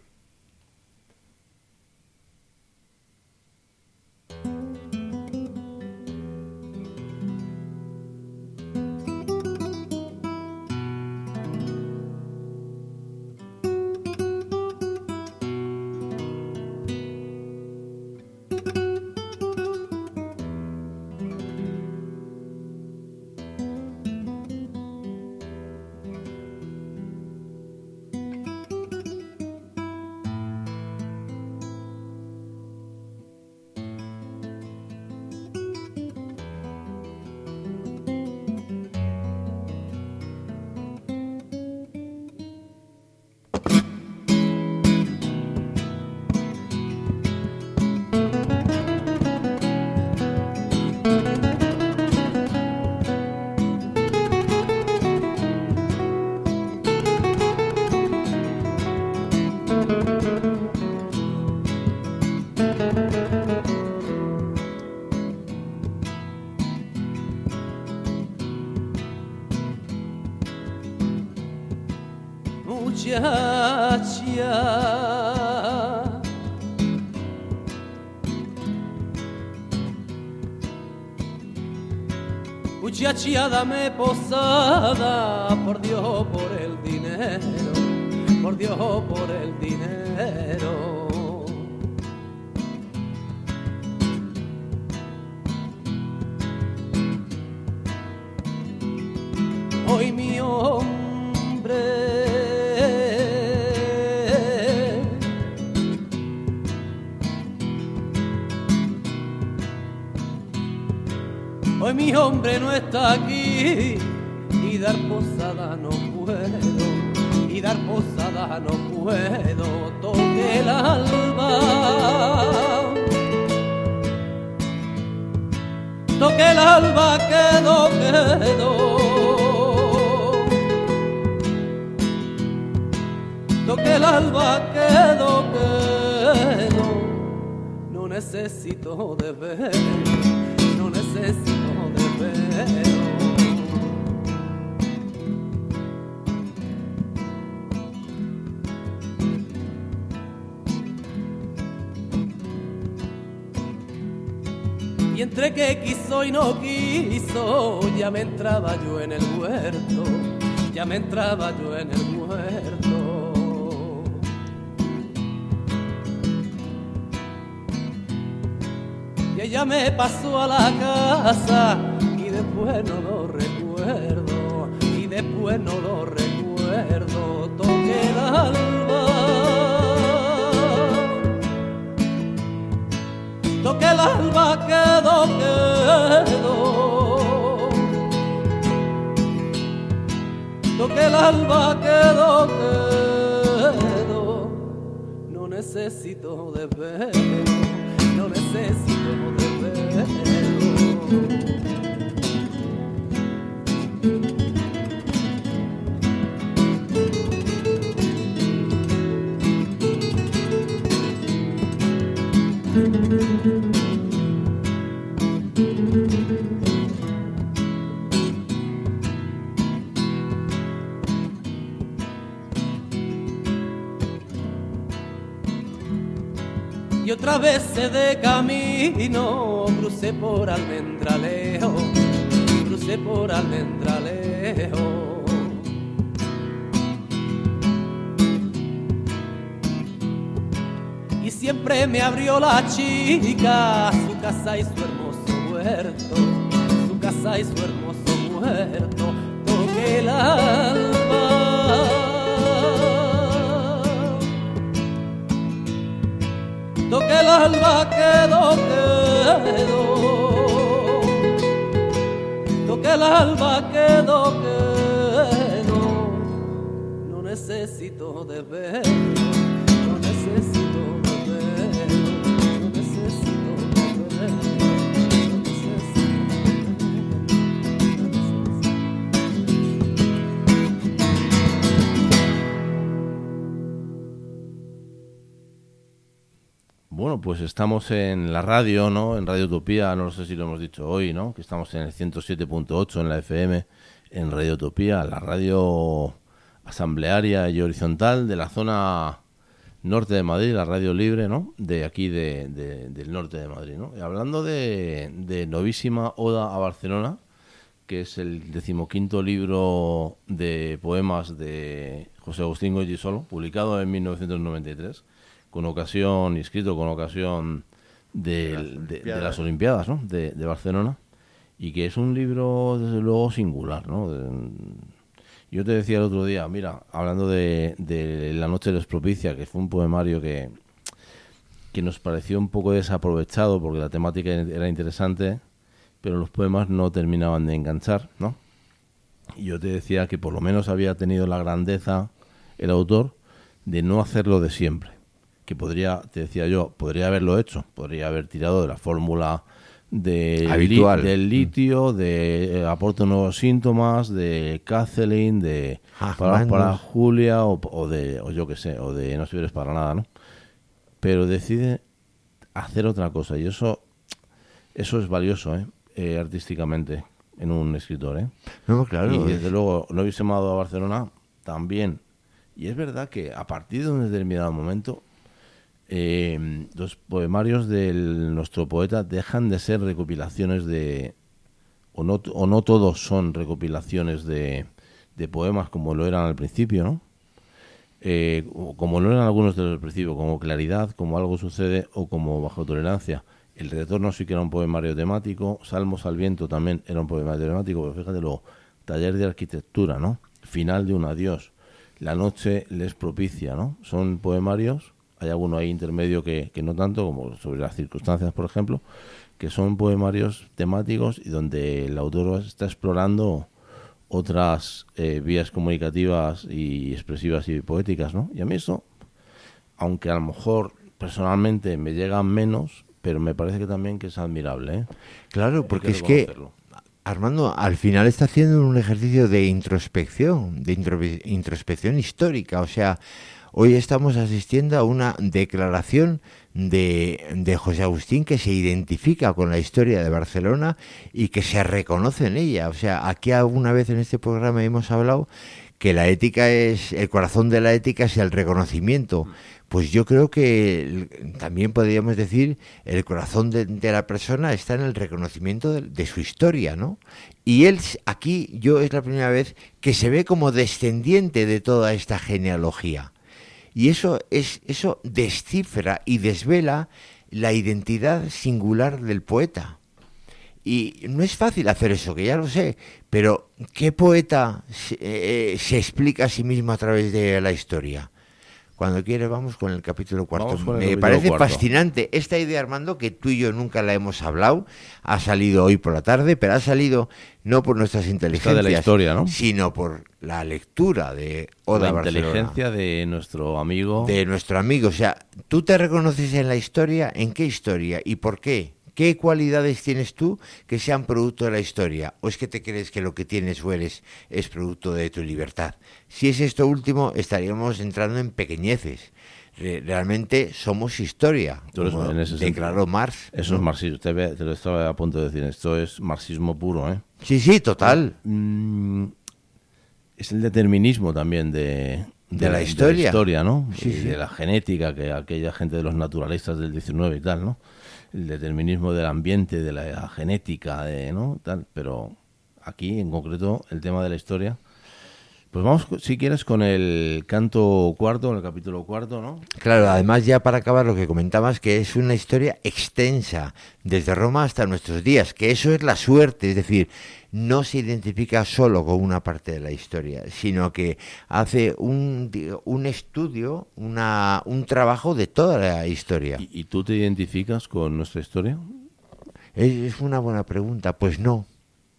muchacha. Muchacha, dame posada, por Dios, por el dinero, por Dios, por el dinero. Hoy mi hombre hoy mi hombre no está aquí y dar posada no puedo, y dar posada no puedo, toque el alba, toque el alba, quedo, quedo. Toque el alba, quedo, quedo. No necesito de ver, no necesito de ver. Y entre que quiso y no quiso, ya me entraba yo en el huerto, ya me entraba yo en el huerto. Y ella me pasó a la casa y después no lo recuerdo, y después no lo recuerdo, toque el alba, toque el alba, quedo, quedo, toque el alba, quedo, quedo, no necesito de ver, no necesito de verlo. Y otra vez de camino crucé por Almendralejo, crucé por Almendralejo. Y siempre me abrió la chica su casa y su hermoso huerto, su casa y su hermoso huerto, toqué el alba. Toque el alba, quedo, quedo. Toque el alba, quedo, quedo. No necesito de ver, no necesito de ver, no necesito de ver, no necesito Bueno, pues estamos en la radio, ¿no? En Radio Utopía, no sé si lo hemos dicho hoy, ¿no? Que estamos en el ciento siete punto ocho en la F M, en Radio Utopía, la radio asamblearia y horizontal de la zona norte de Madrid, la radio libre, ¿no? De aquí, de, de, del norte de Madrid, ¿no? Y hablando de, de Novísima Oda a Barcelona, que es el decimoquinto libro de poemas de José Agustín Goytisolo, publicado en mil novecientos noventa y tres, con ocasión, inscrito con ocasión de, de, de las Olimpiadas, ¿no? de, de Barcelona, y que es un libro, desde luego, singular, ¿no? De, yo te decía el otro día, mira, hablando de, de La noche les propicia, que fue un poemario que, que nos pareció un poco desaprovechado porque la temática era interesante, pero los poemas no terminaban de enganchar, ¿no? Y yo te decía que por lo menos había tenido la grandeza el autor de no hacerlo de siempre, que podría, te decía yo, podría haberlo hecho, podría haber tirado de la fórmula de li, del litio, de eh, aporte nuevos síntomas, de Kathleen, de ah, para, para Julia, o, o de, o yo qué sé, o de No sirves para nada, ¿no? Pero decide hacer otra cosa, y eso, eso es valioso, ¿eh? Eh, artísticamente, en un escritor, ¿eh? No, claro. Y desde luego, No hubiese amado a Barcelona también Y es verdad que a partir de un determinado momento, eh, los poemarios de nuestro poeta dejan de ser recopilaciones de... O no, o no todos son recopilaciones de, de poemas como lo eran al principio, ¿no? Eh, como lo eran algunos de los principios, como Claridad, como Algo sucede o como Bajo tolerancia. El Retorno sí que era un poemario temático, Salmos al viento también era un poemario temático, pero fíjate luego, Taller de arquitectura, ¿no? Final de un adiós, La noche les propicia, ¿no? Son poemarios, hay alguno ahí intermedio que, que no tanto, como Sobre las circunstancias, por ejemplo, que son poemarios temáticos y donde el autor está explorando otras eh, vías comunicativas y expresivas y poéticas, ¿no? Y a mí eso, aunque a lo mejor personalmente me llegan menos, pero me parece que también que es admirable, ¿eh? Claro, porque es que Armando al final está haciendo un ejercicio de introspección, de intro, introspección histórica, o sea, hoy estamos asistiendo a una declaración de, de José Agustín que se identifica con la historia de Barcelona y que se reconoce en ella. O sea, aquí alguna vez en este programa hemos hablado que la ética es, el corazón de la ética es el reconocimiento. Pues yo creo que también podríamos decir el corazón de, de la persona está en el reconocimiento de, de su historia, ¿no? Y él aquí, yo es la primera vez que se ve como descendiente de toda esta genealogía. Y eso es eso descifra y desvela la identidad singular del poeta. Y no es fácil hacer eso, que ya lo sé, pero ¿qué poeta se, eh, se explica a sí mismo a través de la historia? Cuando quiere vamos con el capítulo cuarto. Me capítulo parece cuarto. Fascinante esta idea, Armando, que tú y yo nunca la hemos hablado. Ha salido hoy por la tarde, pero ha salido no por nuestras inteligencias, de la historia, ¿no? Sino por la lectura de Oda La Barcelona. inteligencia de nuestro amigo. De nuestro amigo. O sea, ¿tú te reconoces en la historia? ¿En qué historia? ¿Y por qué? ¿Qué cualidades tienes tú que sean producto de la historia? ¿O es que te crees que lo que tienes o eres es producto de tu libertad? Si es esto último, estaríamos entrando en pequeñeces. Re- realmente somos historia, como en ese declaró sentido. Marx. Eso ¿no? Es marxismo, te, te lo estaba a punto de decir, esto es marxismo puro, ¿eh? Sí, sí, total. Mm, es el determinismo también de... De, de la la historia, de la historia, ¿no? Sí, y sí. de la genética, que aquella gente de los naturalistas del diecinueve y tal, ¿no? El determinismo del ambiente, de la genética, de, ¿no? Tal, pero aquí en concreto el tema de la historia. Pues vamos, si quieres, con el canto cuarto, el capítulo cuarto, ¿no? Claro, además ya para acabar lo que comentabas, que es una historia extensa, desde Roma hasta nuestros días, que eso es la suerte, es decir, no se identifica solo con una parte de la historia, sino que hace un, un estudio, una, un trabajo de toda la historia. ¿Y, y tú te identificas con nuestra historia? Es, es una buena pregunta, pues no.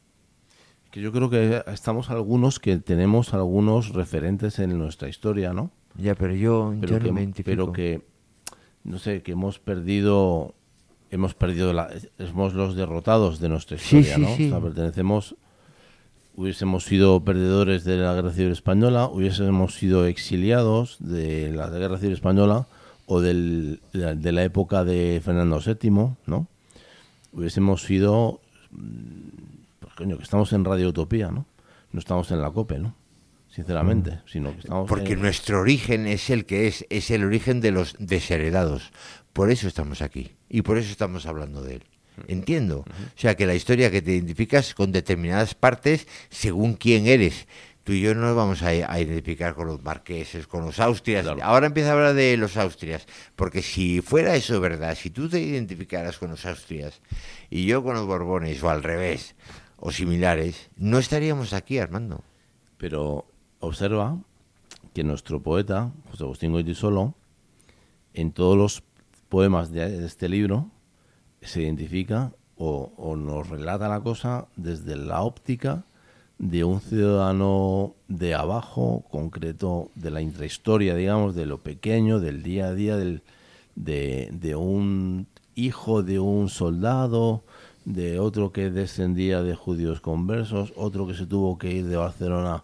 Que yo creo que estamos algunos que tenemos algunos referentes en nuestra historia, ¿no? Ya, pero yo, pero yo que, no me identifico. Pero que, no sé, que hemos perdido, hemos perdido, la, somos los derrotados de nuestra historia, sí, sí, ¿no? Sí. O sea, pertenecemos, hubiésemos sido perdedores de la Guerra Civil Española, hubiésemos sido exiliados de la Guerra Civil Española o del, de, la, de la época de Fernando séptimo, ¿no? Hubiésemos sido... Coño, que estamos en Radio Utopía, ¿no? No estamos en la COPE, ¿no? Sinceramente, mm. sino que estamos... Porque en... nuestro origen es el que es, es el origen de los desheredados. Por eso estamos aquí y por eso estamos hablando de él. Entiendo. Uh-huh. O sea, que la historia que te identificas con determinadas partes según quién eres. Tú y yo no nos vamos a, a identificar con los marqueses, con los austrias. Claro. Ahora empieza a hablar de los austrias, porque si fuera eso verdad, si tú te identificaras con los austrias y yo con los borbones o al revés, o similares, no estaríamos aquí, Armando. Pero observa que nuestro poeta, José Agustín Goytisolo, en todos los poemas de, de este libro, se identifica o, o nos relata la cosa desde la óptica de un ciudadano de abajo, concreto, de la intrahistoria, digamos, de lo pequeño, del día a día, del, de, de un hijo de un soldado, de otro que descendía de judíos conversos, otro que se tuvo que ir de Barcelona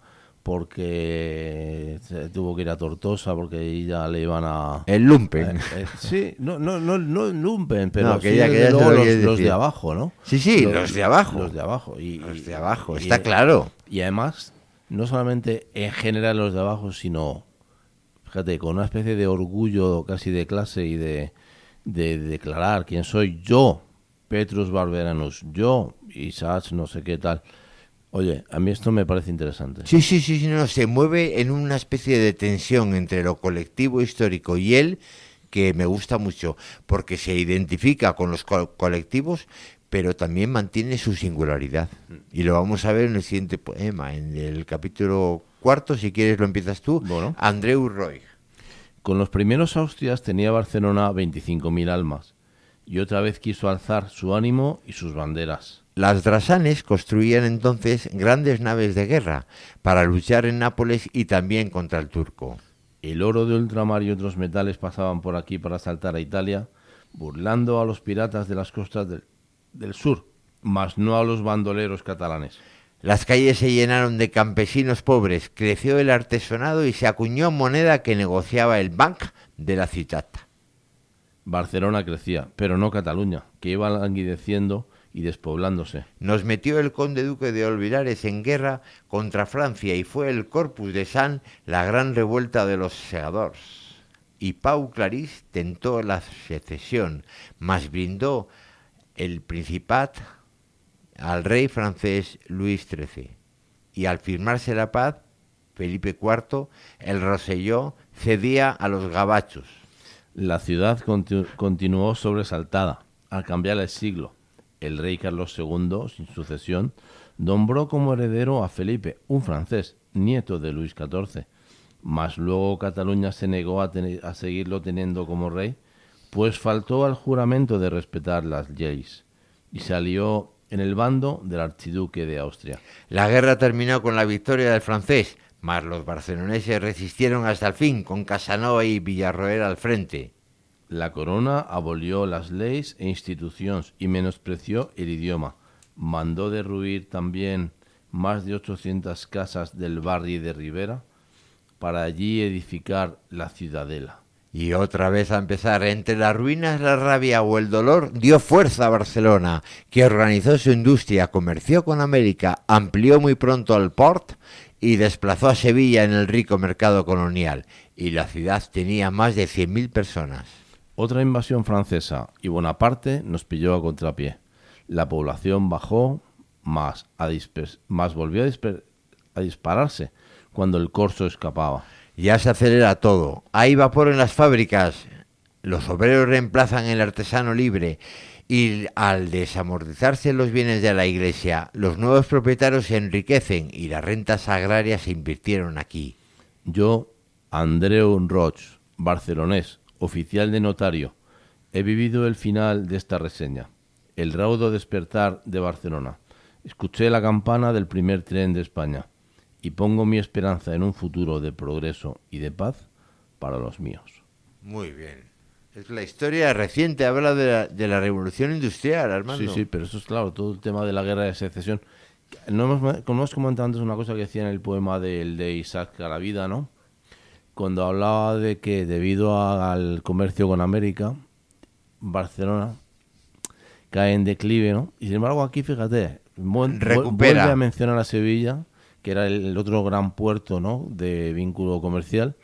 porque se tuvo que ir a Tortosa porque ahí ya le iban a... El lumpen. Eh, eh, sí, no, no, no, no lumpen, pero no, que sí ya, que ya luego los, los de abajo, ¿no? Sí, sí, los, los de abajo. Los de abajo. Y, los de abajo, y, está y, claro. Y además, no solamente en general los de abajo, sino fíjate, con una especie de orgullo casi de clase y de, de, de declarar quién soy yo, Petrus Barberanus, yo, Isaac, no sé qué tal. Oye, a mí esto me parece interesante. Sí, sí, sí, sí, no, se mueve en una especie de tensión entre lo colectivo histórico y él, que me gusta mucho, porque se identifica con los co- colectivos, pero también mantiene su singularidad. Y lo vamos a ver en el siguiente poema, en el capítulo cuarto, si quieres lo empiezas tú, Bueno. Andreu Roig. Con los primeros Austrias tenía Barcelona veinticinco mil almas, y otra vez quiso alzar su ánimo y sus banderas. Las drasanes construían entonces grandes naves de guerra para luchar en Nápoles y también contra el turco. El oro de ultramar y otros metales pasaban por aquí para asaltar a Italia, burlando a los piratas de las costas del, del sur, mas no a los bandoleros catalanes. Las calles se llenaron de campesinos pobres, creció el artesonado y se acuñó moneda que negociaba el Banc de la ciudad. Barcelona crecía, pero no Cataluña, que iba languideciendo y despoblándose. Nos metió el conde duque de Olvidares en guerra contra Francia y fue el Corpus de Sant la gran revuelta de los segadors. Y Pau Clarís tentó la secesión, mas brindó el principat al rey francés Luis trece. Y al firmarse la paz, Felipe cuarto, el Roselló cedía a los gabachos. La ciudad continu- continuó sobresaltada. Al cambiar el siglo, el rey Carlos segundo, sin sucesión, nombró como heredero a Felipe, un francés, nieto de Luis catorce. Mas luego Cataluña se negó a, ten- a seguirlo teniendo como rey, pues faltó al juramento de respetar las leyes y salió en el bando del archiduque de Austria. La guerra terminó con la victoria del francés, mas los barceloneses resistieron hasta el fin, con Casanova y Villarroel al frente. La corona abolió las leyes e instituciones y menospreció el idioma. Mandó derruir también más de ochocientas casas del barrio de Ribera para allí edificar la ciudadela. Y otra vez a empezar, entre las ruinas, la rabia o el dolor, dio fuerza a Barcelona, que organizó su industria, comerció con América, amplió muy pronto el port y desplazó a Sevilla en el rico mercado colonial. Y la ciudad tenía más de cien mil personas. Otra invasión francesa y Bonaparte nos pilló a contrapié. La población bajó, más, a disper- más volvió a, disper- a dispararse cuando el corso escapaba. Ya se acelera todo. Hay vapor en las fábricas. Los obreros reemplazan el artesano libre. Y al desamortizarse los bienes de la iglesia, los nuevos propietarios se enriquecen y las rentas agrarias se invirtieron aquí. Yo, Andreu Roig, barcelonés, oficial de notario, he vivido el final de esta reseña, el raudo despertar de Barcelona. Escuché la campana del primer tren de España y pongo mi esperanza en un futuro de progreso y de paz para los míos. Muy bien. Es la historia reciente, habla de la, de la revolución industrial, Armando. Sí, sí, pero eso es claro, todo el tema de la guerra de secesión. No hemos, como hemos comentado antes una cosa que decía en el poema del de Isaac a la vida, ¿no? Cuando hablaba de que debido a, al comercio con América, Barcelona cae en declive, ¿no? Y sin embargo aquí, fíjate, vu- Recupera. vuelve a mencionar a Sevilla, que era el, el otro gran puerto, ¿no?, de vínculo comercial.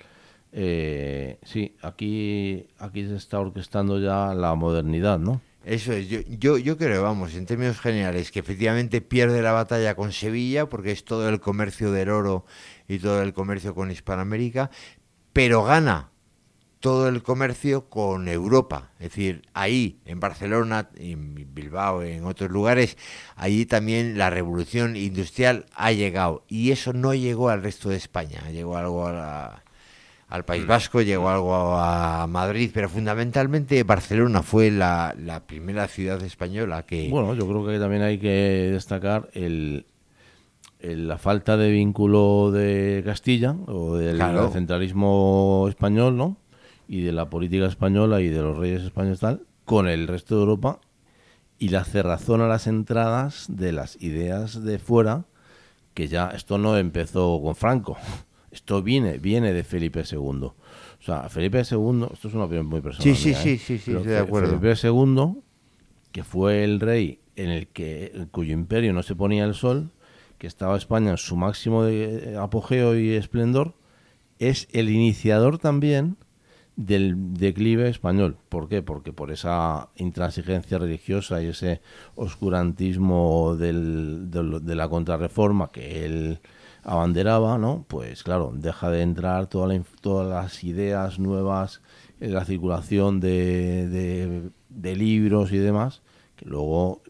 Eh, sí, aquí, aquí se está orquestando ya la modernidad, ¿no? Eso es, yo, yo, yo creo, vamos, en términos generales, que efectivamente pierde la batalla con Sevilla, porque es todo el comercio del oro y todo el comercio con Hispanoamérica, pero gana todo el comercio con Europa. Es decir, ahí, en Barcelona, en Bilbao, en otros lugares, allí también la revolución industrial ha llegado. Y eso no llegó al resto de España, llegó algo a la... al País Vasco, llegó algo a Madrid, pero fundamentalmente Barcelona fue la, la primera ciudad española que... Bueno, yo creo que también hay que destacar el, el- la falta de vínculo de Castilla o del Claro. centralismo español, ¿no?, y de la política española y de los reyes españoles tal, con el resto de Europa, y la cerrazón a las entradas de las ideas de fuera, que ya esto no empezó con Franco. Esto viene, viene de Felipe segundo. O sea, Felipe segundo, esto es una opinión muy personal. Sí, sí, mía, sí, ¿eh? sí, sí, Pero estoy de Fe- acuerdo. Felipe segundo, que fue el rey en el que en cuyo imperio no se ponía el sol, que estaba España en su máximo de apogeo y esplendor, es el iniciador también del declive español. ¿Por qué? Porque por esa intransigencia religiosa y ese oscurantismo del, de, de la contrarreforma que él abanderaba, ¿no? Pues claro, deja de entrar toda la, todas las ideas nuevas en la circulación de, de, de libros y demás, que luego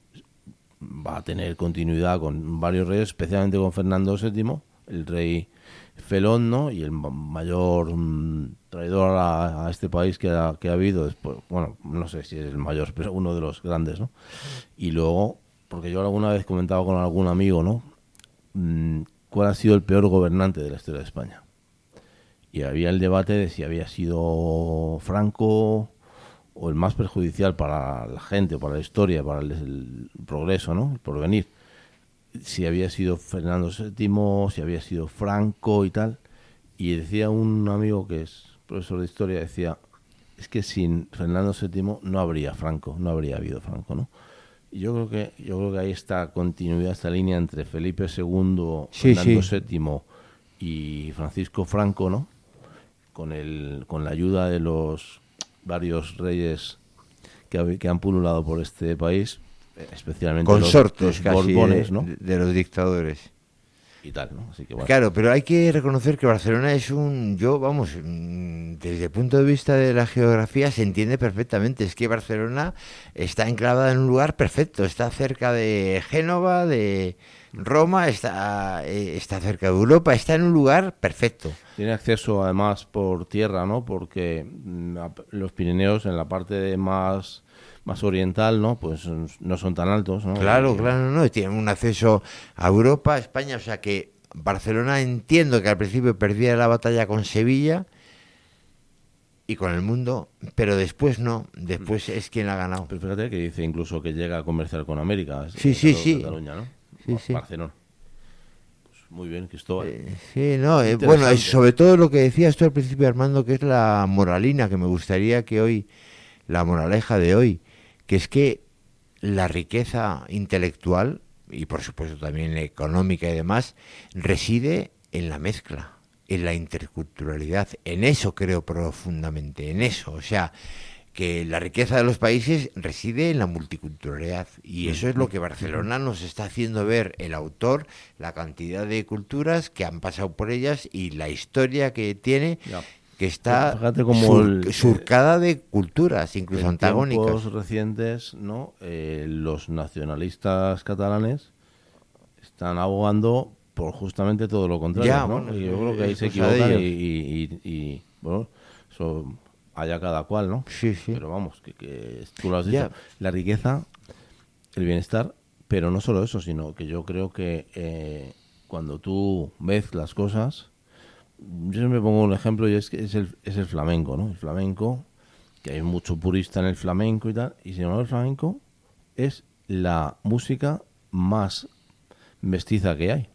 va a tener continuidad con varios reyes, especialmente con Fernando séptimo, el rey felón, ¿no? Y el mayor mmm, traidor a, a este país que ha, que ha habido después, bueno, no sé si es el mayor, pero uno de los grandes, ¿no? Y luego, porque yo alguna vez comentaba con algún amigo, ¿no? Mm, ¿cuál ha sido el peor gobernante de la historia de España? Y había el debate de si había sido Franco o el más perjudicial para la gente, para la historia, para el, el progreso, ¿no? El porvenir. Si había sido Fernando séptimo, si había sido Franco y tal. Y decía un amigo que es profesor de historia, decía, es que sin Fernando séptimo no habría Franco, no habría habido Franco, ¿no? Y yo creo que yo creo que hay esta continuidad, esta línea entre Felipe segundo, sí, Fernando sí. séptimo y Francisco Franco, ¿no? Con el con la ayuda de los varios reyes que, que han pululado por este país, especialmente consortes los, los casi Borbones, de, ¿no? de los dictadores. Y tal, ¿no? Así que bueno. Claro, pero hay que reconocer que Barcelona es un, yo, vamos, desde el punto de vista de la geografía se entiende perfectamente. Es que Barcelona está enclavada en un lugar perfecto. Está cerca de Génova, de Roma, está, está cerca de Europa, está en un lugar perfecto. Tiene acceso además por tierra, ¿no? Porque los Pirineos en la parte más más oriental, ¿no? Pues no son tan altos, ¿no? Claro, y, claro, no, tienen un acceso a Europa, a España, o sea que Barcelona, entiendo que al principio perdía la batalla con Sevilla y con el mundo, pero después no, después es quien ha ganado. Pero fíjate que dice incluso que llega a comerciar con América. Sí, sí, sí. Cataluña, ¿no? Sí, sí. Barcelona. Pues muy bien, Cristóbal. Eh, sí, no, eh, bueno, es sobre todo lo que decías tú al principio, Armando, que es la moralina, que me gustaría que hoy, la moraleja de hoy, que es que la riqueza intelectual, y por supuesto también económica y demás, reside en la mezcla, en la interculturalidad. En eso creo profundamente, en eso. O sea, que la riqueza de los países reside en la multiculturalidad. Y eso es lo que Barcelona nos está haciendo ver el autor, la cantidad de culturas que han pasado por ellas y la historia que tiene... Ya. Que está como sur, el, surcada de culturas, incluso en antagónicas. En tiempos recientes, ¿no? Eh, los nacionalistas catalanes están abogando por justamente todo lo contrario, ya, ¿no? Bueno, y yo creo que ahí se equivocan y, y, y, y, bueno, eso allá cada cual, ¿no? Sí, sí. Pero vamos, que, que tú lo has dicho. Ya. La riqueza, el bienestar, pero no solo eso, sino que yo creo que eh, cuando tú mezclas cosas... Yo siempre pongo un ejemplo y es que es el, es el flamenco, ¿no? El flamenco, que hay mucho purista en el flamenco y tal, y sin embargo el flamenco es la música más mestiza que hay.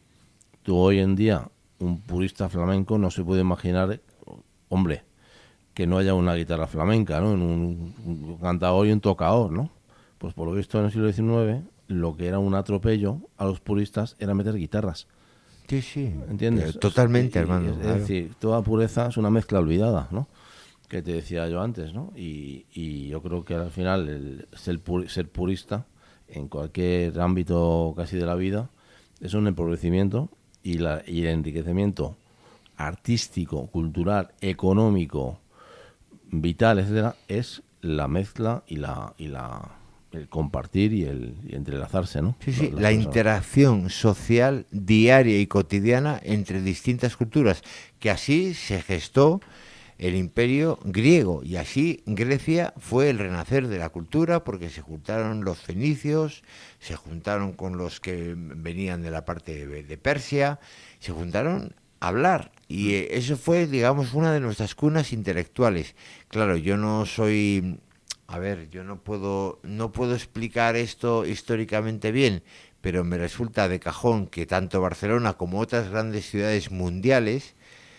Tú hoy en día, un purista flamenco no se puede imaginar, hombre, que no haya una guitarra flamenca, ¿no? En un, un cantador y un tocador, ¿no? Pues por lo visto en el siglo diecinueve, lo que era un atropello a los puristas era meter guitarras. Sí, sí, ¿entiendes? Totalmente, y, hermano. Es, claro. es decir, toda pureza es una mezcla olvidada, ¿no? Que te decía yo antes, ¿no? Y, y yo creo que al final el, ser, pur, ser purista en cualquier ámbito casi de la vida es un empobrecimiento y, la, y el enriquecimiento artístico, cultural, económico, vital, etcétera, es la mezcla y la y la el compartir y el y entrelazarse, ¿no? Sí, sí, Las la personas. interacción social diaria y cotidiana entre distintas culturas, que así se gestó el imperio griego y así Grecia fue el renacer de la cultura porque se juntaron los fenicios, se juntaron con los que venían de la parte de, de Persia, se juntaron a hablar y eso fue, digamos, una de nuestras cunas intelectuales. Claro, yo no soy... A ver, yo no puedo no puedo explicar esto históricamente bien, pero me resulta de cajón que tanto Barcelona como otras grandes ciudades mundiales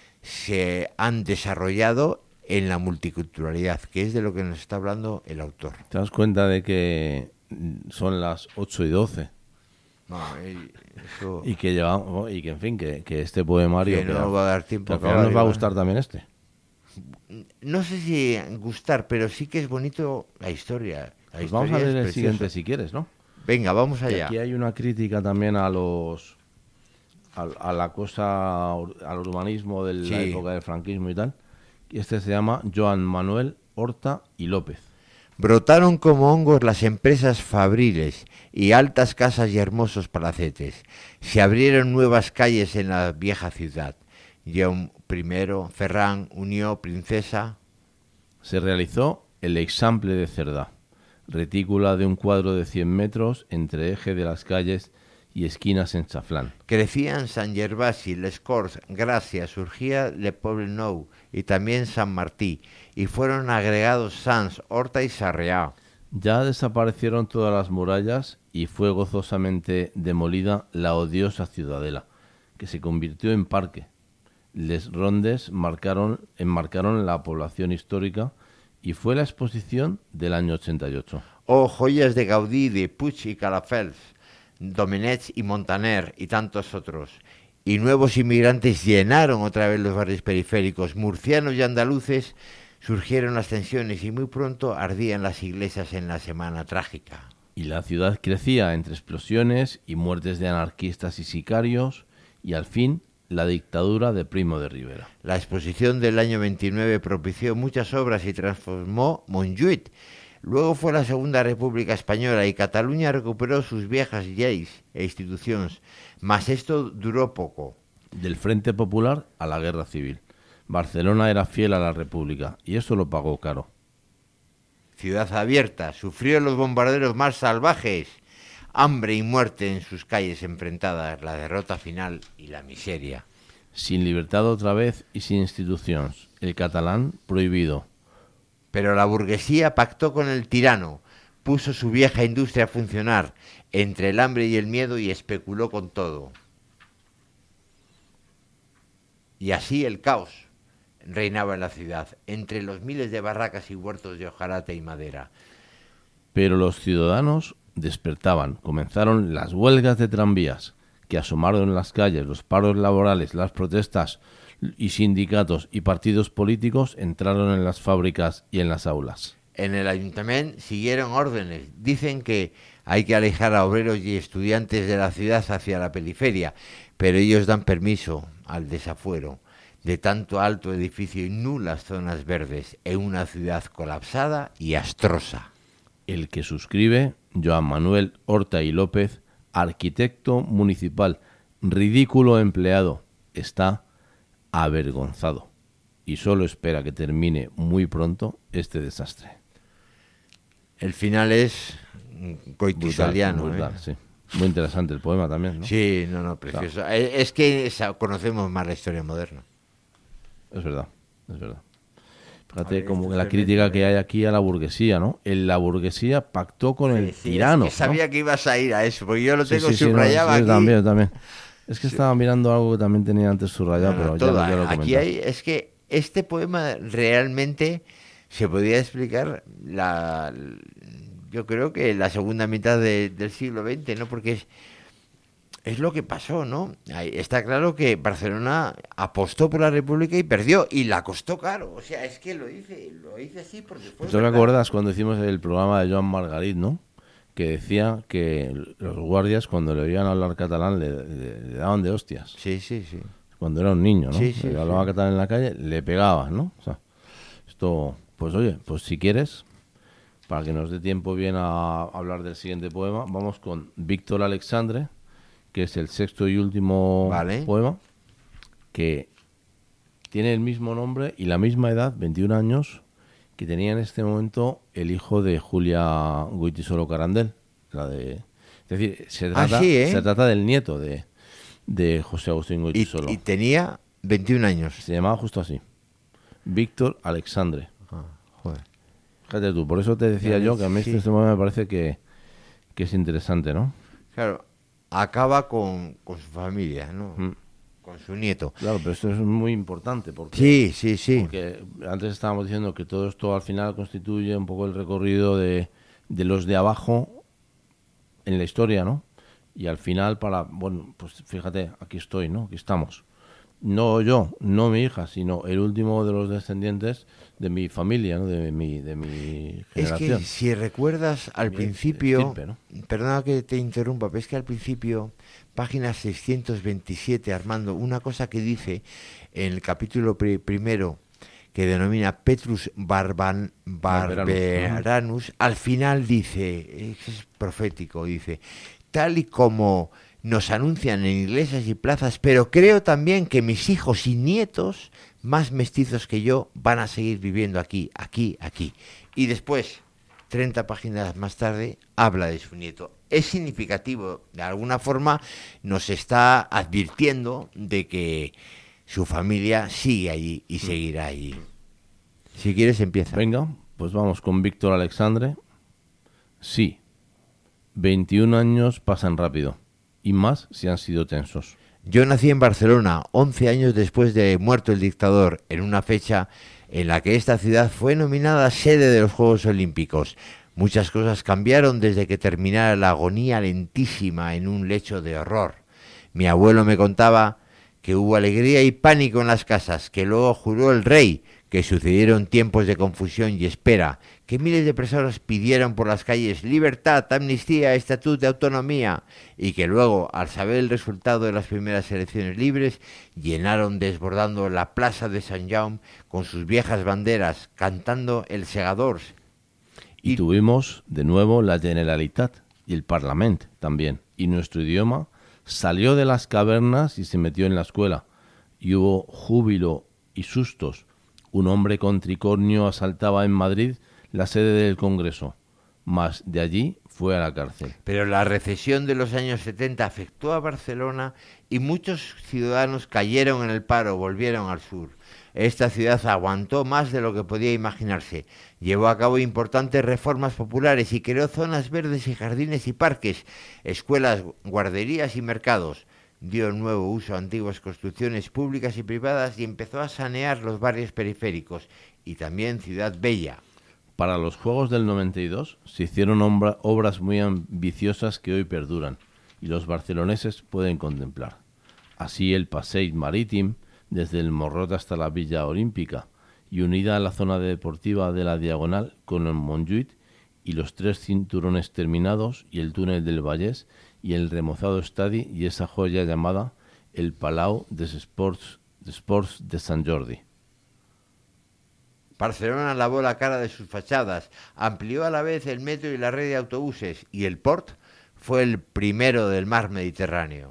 se han desarrollado en la multiculturalidad, que es de lo que nos está hablando el autor. ¿Te das cuenta de que son las ocho y doce? No, eh, eso... Y que llevamos, y que en fin, que, que este poemario Que no que nos va a dar tiempo que al a final acabar, nos va a igual. gustar también este. No sé si gustar, pero sí que es bonito la historia. La Pues vamos a historia leer es el siguiente preciosa. si quieres, ¿no? Venga, vamos Y allá. aquí hay una crítica también a los a, a la cosa, al urbanismo de la Sí. época del franquismo y tal. Y este se llama Joan Manuel Horta y López. Brotaron como hongos las empresas fabriles y altas casas y hermosos palacetes. Se abrieron nuevas calles en la vieja ciudad. Jaume primero, Ferran, Unió, Princesa. Se realizó el example de Cerdá, retícula de un cuadro de cien metros entre eje de las calles y esquinas en Chaflán. Crecían San Gervasi, Les Corts, Gracia, surgía Le Poblenou y también San Martí, y fueron agregados Sans, Horta y Sarriá. Ya desaparecieron todas las murallas y fue gozosamente demolida la odiosa ciudadela, que se convirtió en parque. Les rondes marcaron, enmarcaron la población histórica y fue la exposición del año ochenta y ocho. Oh, joyas de Gaudí, de Puig y Calafels, Domenech y Montaner y tantos otros. Y nuevos inmigrantes llenaron otra vez los barrios periféricos. Murcianos y andaluces surgieron las tensiones y muy pronto ardían las iglesias en la Semana Trágica. Y la ciudad crecía entre explosiones y muertes de anarquistas y sicarios y al fin la dictadura de Primo de Rivera. La exposición del año veintinueve propició muchas obras y transformó Montjuïc. Luego fue la Segunda República Española y Cataluña recuperó sus viejas lleis e instituciones, mas esto duró poco. Del Frente Popular a la Guerra Civil. Barcelona era fiel a la República y eso lo pagó caro. Ciudad abierta, sufrió los bombarderos más salvajes, hambre y muerte en sus calles enfrentadas, la derrota final y la miseria. Sin libertad otra vez y sin instituciones. El catalán prohibido. Pero la burguesía pactó con el tirano, puso su vieja industria a funcionar entre el hambre y el miedo y especuló con todo. Y así el caos reinaba en la ciudad, entre los miles de barracas y huertos de hojarata y madera. Pero los ciudadanos despertaban. Comenzaron las huelgas de tranvías, que asomaron en las calles, los paros laborales, las protestas y sindicatos y partidos políticos entraron en las fábricas y en las aulas. En el ayuntamiento siguieron órdenes. Dicen que hay que alejar a obreros y estudiantes de la ciudad hacia la periferia, pero ellos dan permiso al desafuero de tanto alto edificio y nulas zonas verdes en una ciudad colapsada y astrosa. El que suscribe, Joan Manuel Horta y López, arquitecto municipal, ridículo empleado, está avergonzado y solo espera que termine muy pronto este desastre. El final es coitisaliano. Brutal, brutal, ¿eh? sí. Muy interesante el poema también, ¿no? Sí, no, no, precioso. Claro. Es que conocemos más la historia moderna. Es verdad, es verdad. Fíjate como la crítica que hay aquí a la burguesía, ¿no? En la burguesía pactó con sí, el sí, tirano. Es que sabía ¿no? que ibas a ir a eso, porque yo lo tengo sí, sí, subrayado sí, no, aquí. Yo también, yo también. Es que sí. Estaba mirando algo que también tenía antes subrayado, no, no, pero toda, ya, ya lo aquí hay, es que este poema realmente se podía explicar la, yo creo que la segunda mitad de, del siglo veinte, ¿no? Porque es Es lo que pasó, ¿no? Está claro que Barcelona apostó por la República y perdió, y la costó caro. O sea, es que lo hice, lo hice así porque fue. ¿Tú te acuerdas cuando hicimos el programa de Joan Margarit, no? Que decía que los guardias cuando le oían hablar catalán le, le, le daban de hostias. Sí, sí, sí. Cuando era un niño, ¿no? Sí, sí, le hablaba sí. catalán en la calle, le pegaban, ¿no? O sea, esto, pues oye, pues si quieres, para que nos dé tiempo bien a hablar del siguiente poema, vamos con Víctor Alexandre, que es el sexto y último vale. poema, que tiene el mismo nombre y la misma edad, veintiún años, que tenía en este momento el hijo de Julia Goytisolo Carandel. La de, es decir, se trata, ah, sí, ¿eh? se trata del nieto de, de José Agustín Goytisolo. Y, y tenía veintiún años. Se llamaba justo así, Víctor Alexandre. Ah, joder. Fíjate tú, por eso te decía ya yo ves, que a mí sí. este poema me parece que, que es interesante, ¿no? Claro. Acaba con, con su familia, ¿no? Mm. Con su nieto. Claro, pero esto es muy importante porque, sí, sí, sí. porque antes estábamos diciendo que todo esto al final constituye un poco el recorrido de, de los de abajo en la historia, ¿no? Y al final, para, bueno, pues fíjate, aquí estoy, ¿no? Aquí estamos. No yo, no mi hija, sino el último de los descendientes de mi familia, ¿no? De mi, de mi generación. Es que si recuerdas al Mi principio, estirpe, ¿no? perdona que te interrumpa, pero es que al principio, página seiscientos veintisiete, Armando, una cosa que dice en el capítulo pri- primero, que denomina Petrus Barban, Barberanus, al final dice, es profético, dice, tal y como nos anuncian en iglesias y plazas, pero creo también que mis hijos y nietos, más mestizos que yo, van a seguir viviendo aquí, aquí, aquí. Y después, treinta páginas más tarde, habla de su nieto. Es significativo, de alguna forma nos está advirtiendo de que su familia sigue allí y seguirá allí. Si quieres, empieza. Venga, pues vamos con Víctor Alexandre. Sí, veintiún años pasan rápido, y más si han sido tensos. Yo nací en Barcelona, once años después de muerto el dictador, en una fecha en la que esta ciudad fue nominada sede de los Juegos Olímpicos. Muchas cosas cambiaron desde que terminara la agonía lentísima en un lecho de horror. Mi abuelo me contaba que hubo alegría y pánico en las casas, que luego juró el rey, que sucedieron tiempos de confusión y espera, que miles de personas pidieron por las calles libertad, amnistía, estatuto de autonomía, y que luego, al saber el resultado de las primeras elecciones libres, llenaron desbordando la plaza de Sant Jaume con sus viejas banderas, cantando el Segadors. Y, y tuvimos de nuevo la Generalitat y el Parlament también, y nuestro idioma salió de las cavernas y se metió en la escuela, y hubo júbilo y sustos. Un hombre con tricornio asaltaba en Madrid la sede del Congreso, mas de allí fue a la cárcel. Pero la recesión de los años setenta afectó a Barcelona y muchos ciudadanos cayeron en el paro, volvieron al sur. Esta ciudad aguantó más de lo que podía imaginarse. Llevó a cabo importantes reformas populares y creó zonas verdes y jardines y parques, escuelas, guarderías y mercados. Dio nuevo uso a antiguas construcciones públicas y privadas y empezó a sanear los barrios periféricos y también Ciudad Bella. Para los Juegos del noventa y dos se hicieron obra, obras muy ambiciosas que hoy perduran y los barceloneses pueden contemplar. Así el Passeig Marítim, desde el Morrot hasta la Villa Olímpica y unida a la zona deportiva de la Diagonal con el Montjuïc y los tres cinturones terminados y el túnel del Vallès y el remozado estadi y esa joya llamada el Palau des Sports, des Sports de Sant Jordi. Barcelona lavó la cara de sus fachadas, amplió a la vez el metro y la red de autobuses y el Port fue el primero del mar Mediterráneo.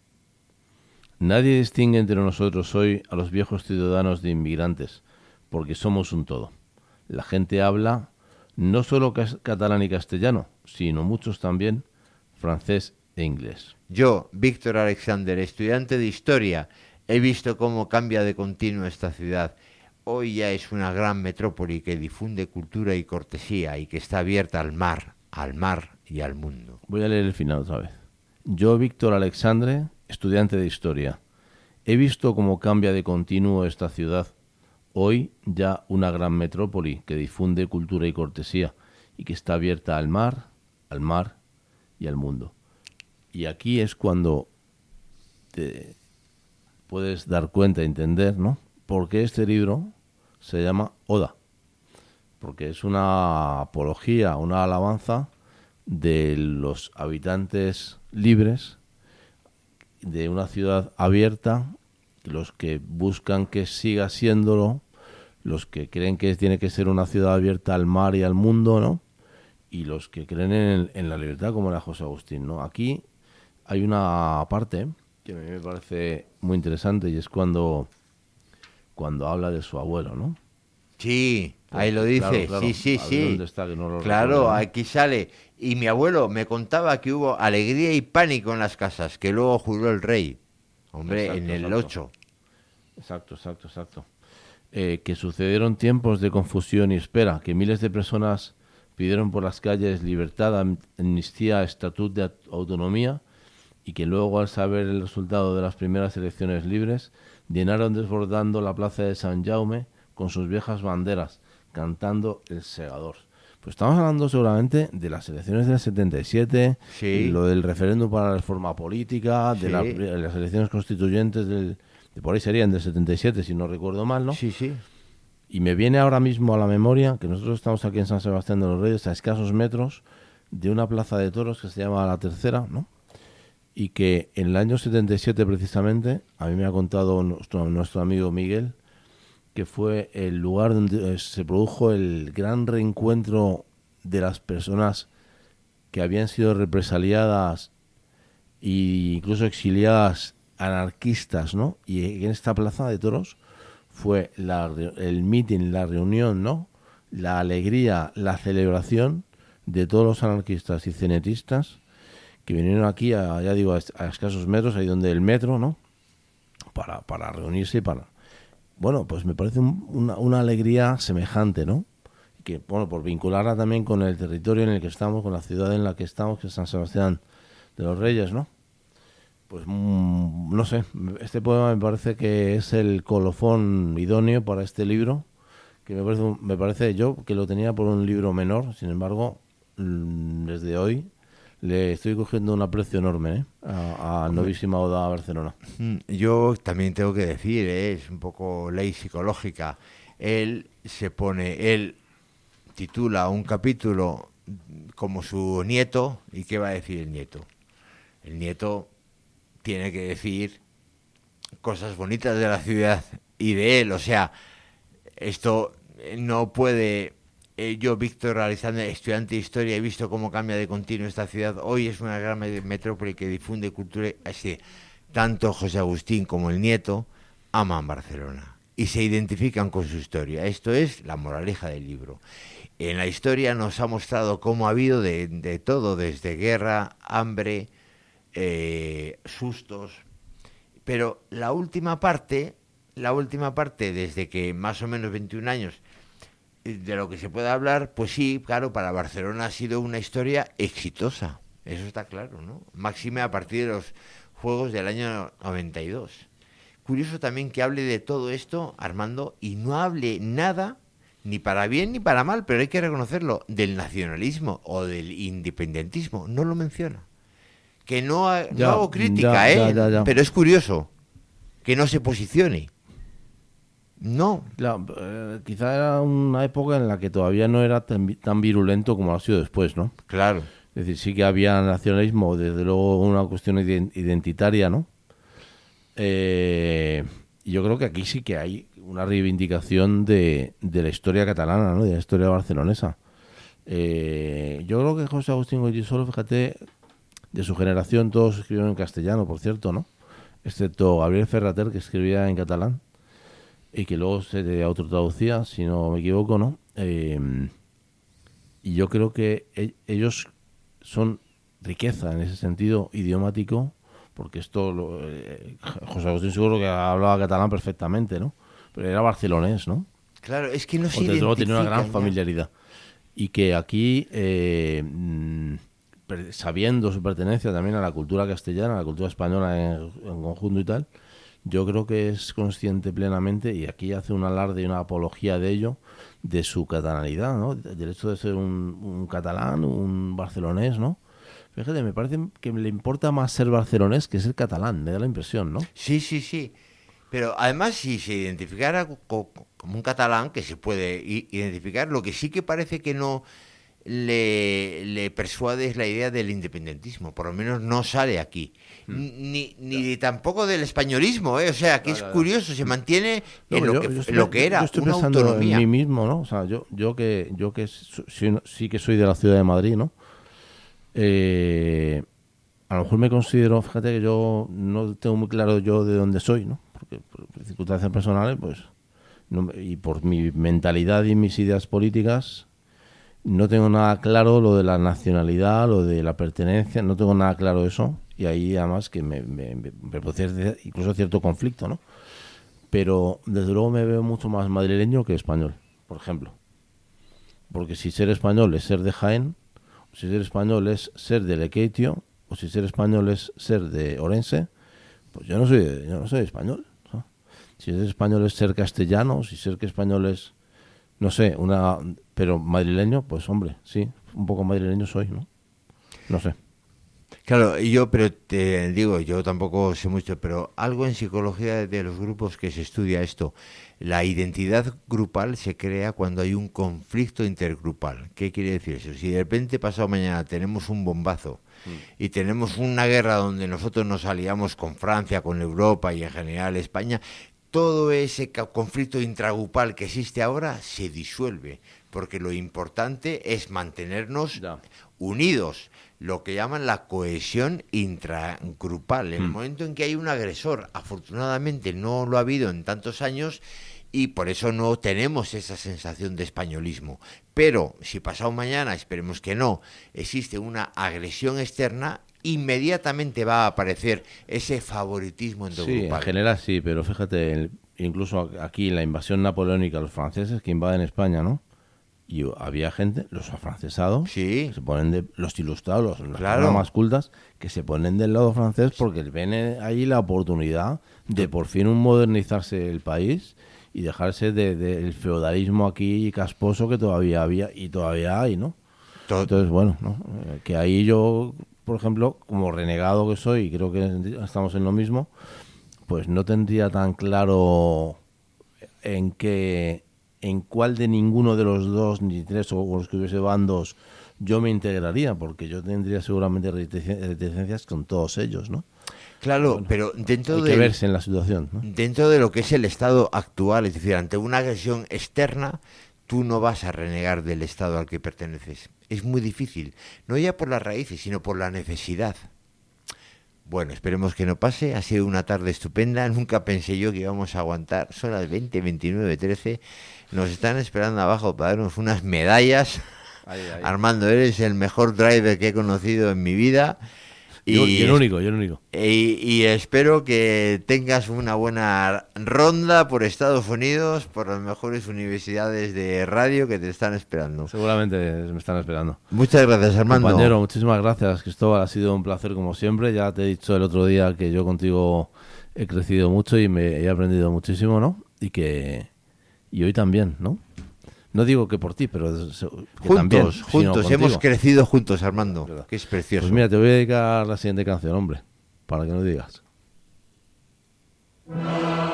Nadie distingue entre nosotros hoy a los viejos ciudadanos de inmigrantes, porque somos un todo. La gente habla no solo catalán y castellano, sino muchos también francés e inglés. Yo, Víctor Alexander, estudiante de Historia, he visto cómo cambia de continuo esta ciudad. Hoy ya es una gran metrópoli que difunde cultura y cortesía y que está abierta al mar, al mar y al mundo. Voy a leer el final otra vez. Yo, Víctor Alexandre, estudiante de Historia, he visto cómo cambia de continuo esta ciudad. Hoy ya una gran metrópoli que difunde cultura y cortesía y que está abierta al mar, al mar y al mundo. Y aquí es cuando te puedes dar cuenta, entender, ¿no? Por qué este libro se llama Oda. Porque es una apología, una alabanza de los habitantes libres de una ciudad abierta, los que buscan que siga siéndolo, los que creen que tiene que ser una ciudad abierta al mar y al mundo, ¿no? Y los que creen en, en la libertad, como era José Agustín, ¿no? Aquí hay una parte que a mí me parece muy interesante y es cuando, cuando habla de su abuelo, ¿no? Sí, ahí lo dice, Claro, claro. sí, sí, A ver sí. dónde está, que no lo Claro, recuerdo, ¿no? aquí sale. Y mi abuelo me contaba que hubo alegría y pánico en las casas, que luego juró el rey. Hombre, Exacto, en el exacto. ocho. Exacto, exacto, exacto. Eh, que sucedieron tiempos de confusión y espera, que miles de personas pidieron por las calles libertad, am- amnistía, estatuto de aut- autonomía, y que luego, al saber el resultado de las primeras elecciones libres, llenaron desbordando la plaza de Sant Jaume con sus viejas banderas, cantando el Segadors. Pues estamos hablando seguramente de las elecciones del setenta y siete, Sí. lo del referéndum para la reforma política, de, Sí. la- de las elecciones constituyentes del, de por ahí serían del setenta y siete, si no recuerdo mal, ¿no? Sí, sí. Y me viene ahora mismo a la memoria que nosotros estamos aquí en San Sebastián de los Reyes, a escasos metros de una plaza de toros que se llama La Tercera, ¿no? Y que en el año setenta y siete precisamente, a mí me ha contado nuestro, nuestro amigo Miguel, que fue el lugar donde eh, se produjo el gran reencuentro de las personas que habían sido represaliadas e incluso exiliadas anarquistas, ¿no? Y en esta plaza de toros fue la, el meeting, la reunión, ¿no? La alegría, la celebración de todos los anarquistas y cenetistas que vinieron aquí, a, ya digo, a, a escasos metros, ahí donde el metro, ¿no? Para, para reunirse y para... Bueno, pues me parece un, una, una alegría semejante, ¿no? Que, bueno, por vincularla también con el territorio en el que estamos, con la ciudad en la que estamos, que es San Sebastián de los Reyes, ¿no? Pues, mmm, no sé, este poema me parece que es el colofón idóneo para este libro, que me parece, me parece yo, que lo tenía por un libro menor, sin embargo, mmm, desde hoy le estoy cogiendo un aprecio enorme, ¿eh? a, a Novísima Oda a Barcelona. Yo también tengo que decir, ¿eh? Es un poco ley psicológica. Él se pone, él titula un capítulo como su nieto, ¿y qué va a decir el nieto? El nieto tiene que decir cosas bonitas de la ciudad y de él, o sea, esto no puede... Eh, yo, Víctor, realizando estudiante de historia, he visto cómo cambia de continuo esta ciudad. Hoy es una gran metrópoli que difunde cultura. Así, tanto José Agustín como el nieto aman Barcelona y se identifican con su historia. Esto es la moraleja del libro. En la historia nos ha mostrado cómo ha habido de, de todo, desde guerra, hambre, eh, sustos. Pero la última parte, la última parte, desde que más o menos veintiún años, de lo que se puede hablar, pues sí, claro, para Barcelona ha sido una historia exitosa, eso está claro, ¿no? Máxime a partir de los Juegos del año noventa y dos. Curioso también que hable de todo esto, Armando, y no hable nada, ni para bien ni para mal, pero hay que reconocerlo, del nacionalismo o del independentismo, no lo menciona. Que no, ha, Ya, no hago crítica, ya, ¿eh? ya, ya, ya. Pero es curioso que no se posicione. No. Claro, eh, quizá era una época en la que todavía no era tan, tan virulento como ha sido después, ¿no? Claro. Es decir, sí que había nacionalismo, desde luego una cuestión identitaria, ¿no? Eh, y yo creo que aquí sí que hay una reivindicación de, de la historia catalana, ¿no? De la historia barcelonesa. Eh, yo creo que José Agustín Goytisolo, fíjate, de su generación todos escribieron en castellano, por cierto, ¿no? Excepto Gabriel Ferrater, que escribía en catalán y que luego se autotraducía, si no me equivoco, ¿no? Eh, y yo creo que e- ellos son riqueza en ese sentido idiomático, porque esto, lo, eh, José Agustín seguro que hablaba catalán perfectamente, ¿no? Pero era barcelonés, ¿no? Claro, es que no se Desde luego tenía una gran identifican, familiaridad. Y que aquí, eh, mm, per- sabiendo su pertenencia también a la cultura castellana, a la cultura española en, en conjunto y tal, yo creo que es consciente plenamente, y aquí hace un alarde y una apología de ello, de su catalanidad, ¿no? Del hecho de ser un, un catalán, un barcelonés, ¿no? Fíjate, me parece que le importa más ser barcelonés que ser catalán, me da la impresión, ¿no? Sí, sí, sí. Pero además, si se identificara co- como un catalán, que se puede i- identificar, lo que sí que parece que no le, le persuade es la idea del independentismo. Por lo menos no sale aquí. Ni, ni tampoco del españolismo, ¿eh? O sea, que Ya, es ya, ya. curioso, se mantiene No, en lo, yo- que, yo fu- estoy- lo que era yo estoy una pensando autonomía. en mí mismo, ¿no? O sea, yo, yo que yo que so- soy- sí que soy de la ciudad de Madrid, ¿no? Eh, a lo mejor me considero, fíjate que yo no tengo muy claro yo de dónde soy, ¿no? Porque por circunstancias personales, pues, no me- y por mi mentalidad y mis ideas políticas, no tengo nada claro lo de la nacionalidad, lo de la pertenencia, no tengo nada claro eso, y ahí además que me, me, me, me produce incluso cierto conflicto, ¿no? Pero desde luego me veo mucho más madrileño que español, por ejemplo. Porque si ser español es ser de Jaén, o si ser español es ser de Lekeitio, o si ser español es ser de Orense, pues yo no soy, de- yo no soy español, ¿no? Si ser español es ser castellano, si ser que español es, no sé, una pero madrileño, pues hombre, sí, un poco madrileño soy, ¿no? No sé. Claro, y yo, pero te digo, yo tampoco sé mucho, pero algo en psicología de los grupos que se estudia esto. La identidad grupal se crea cuando hay un conflicto intergrupal. ¿Qué quiere decir eso? Si de repente pasado mañana tenemos un bombazo mm. y tenemos una guerra donde nosotros nos aliamos con Francia, con Europa y en general España, todo ese conflicto intragrupal que existe ahora se disuelve, porque lo importante es mantenernos ya. unidos, lo que llaman la cohesión intragrupal. En mm. el momento en que hay un agresor, afortunadamente no lo ha habido en tantos años, y por eso no tenemos esa sensación de españolismo. Pero si pasado mañana, esperemos que no, existe una agresión externa, inmediatamente va a aparecer ese favoritismo intergrupal. Sí, en general sí, pero fíjate, el, incluso aquí en la invasión napoleónica, los franceses que invaden España, ¿no? Y había gente, los afrancesados, sí. que se ponen de, los ilustrados, los, claro. las más cultas, que se ponen del lado francés porque ven ahí la oportunidad de por fin un modernizarse el país y dejarse del de, de feudalismo aquí casposo que todavía había y todavía hay, ¿no? Todo. Entonces, bueno, ¿no? Que ahí yo, por ejemplo, como renegado que soy, y creo que estamos en lo mismo, pues no tendría tan claro en qué, en cuál de ninguno de los dos, ni tres, o los que hubiese bandos, yo me integraría, porque yo tendría seguramente reticencias con todos ellos, ¿no? Claro, bueno, pero dentro hay de que verse en la situación, ¿no? Dentro de lo que es el estado actual, es decir, ante una agresión externa, tú no vas a renegar del estado al que perteneces. Es muy difícil, no ya por las raíces, sino por la necesidad. Bueno, esperemos que no pase. Ha sido una tarde estupenda. Nunca pensé yo que íbamos a aguantar. Son las veinte, veintinueve, trece. Nos están esperando abajo para darnos unas medallas. Ay, ay. Armando, eres el mejor driver que he conocido en mi vida. Y, yo, y el único, yo el único. Y, y espero que tengas una buena ronda por Estados Unidos, por las mejores universidades de radio que te están esperando. Seguramente me están esperando. Muchas gracias, Armando. Compañero, muchísimas gracias, Cristóbal. Ha sido un placer como siempre. Ya te he dicho el otro día que yo contigo he crecido mucho y me he aprendido muchísimo, ¿no? Y que y hoy también, ¿no? No digo que por ti, pero que juntos, también, juntos, hemos crecido juntos, Armando, ¿verdad? Que es precioso. Pues mira, te voy a dedicar la siguiente canción, hombre, para que no digas.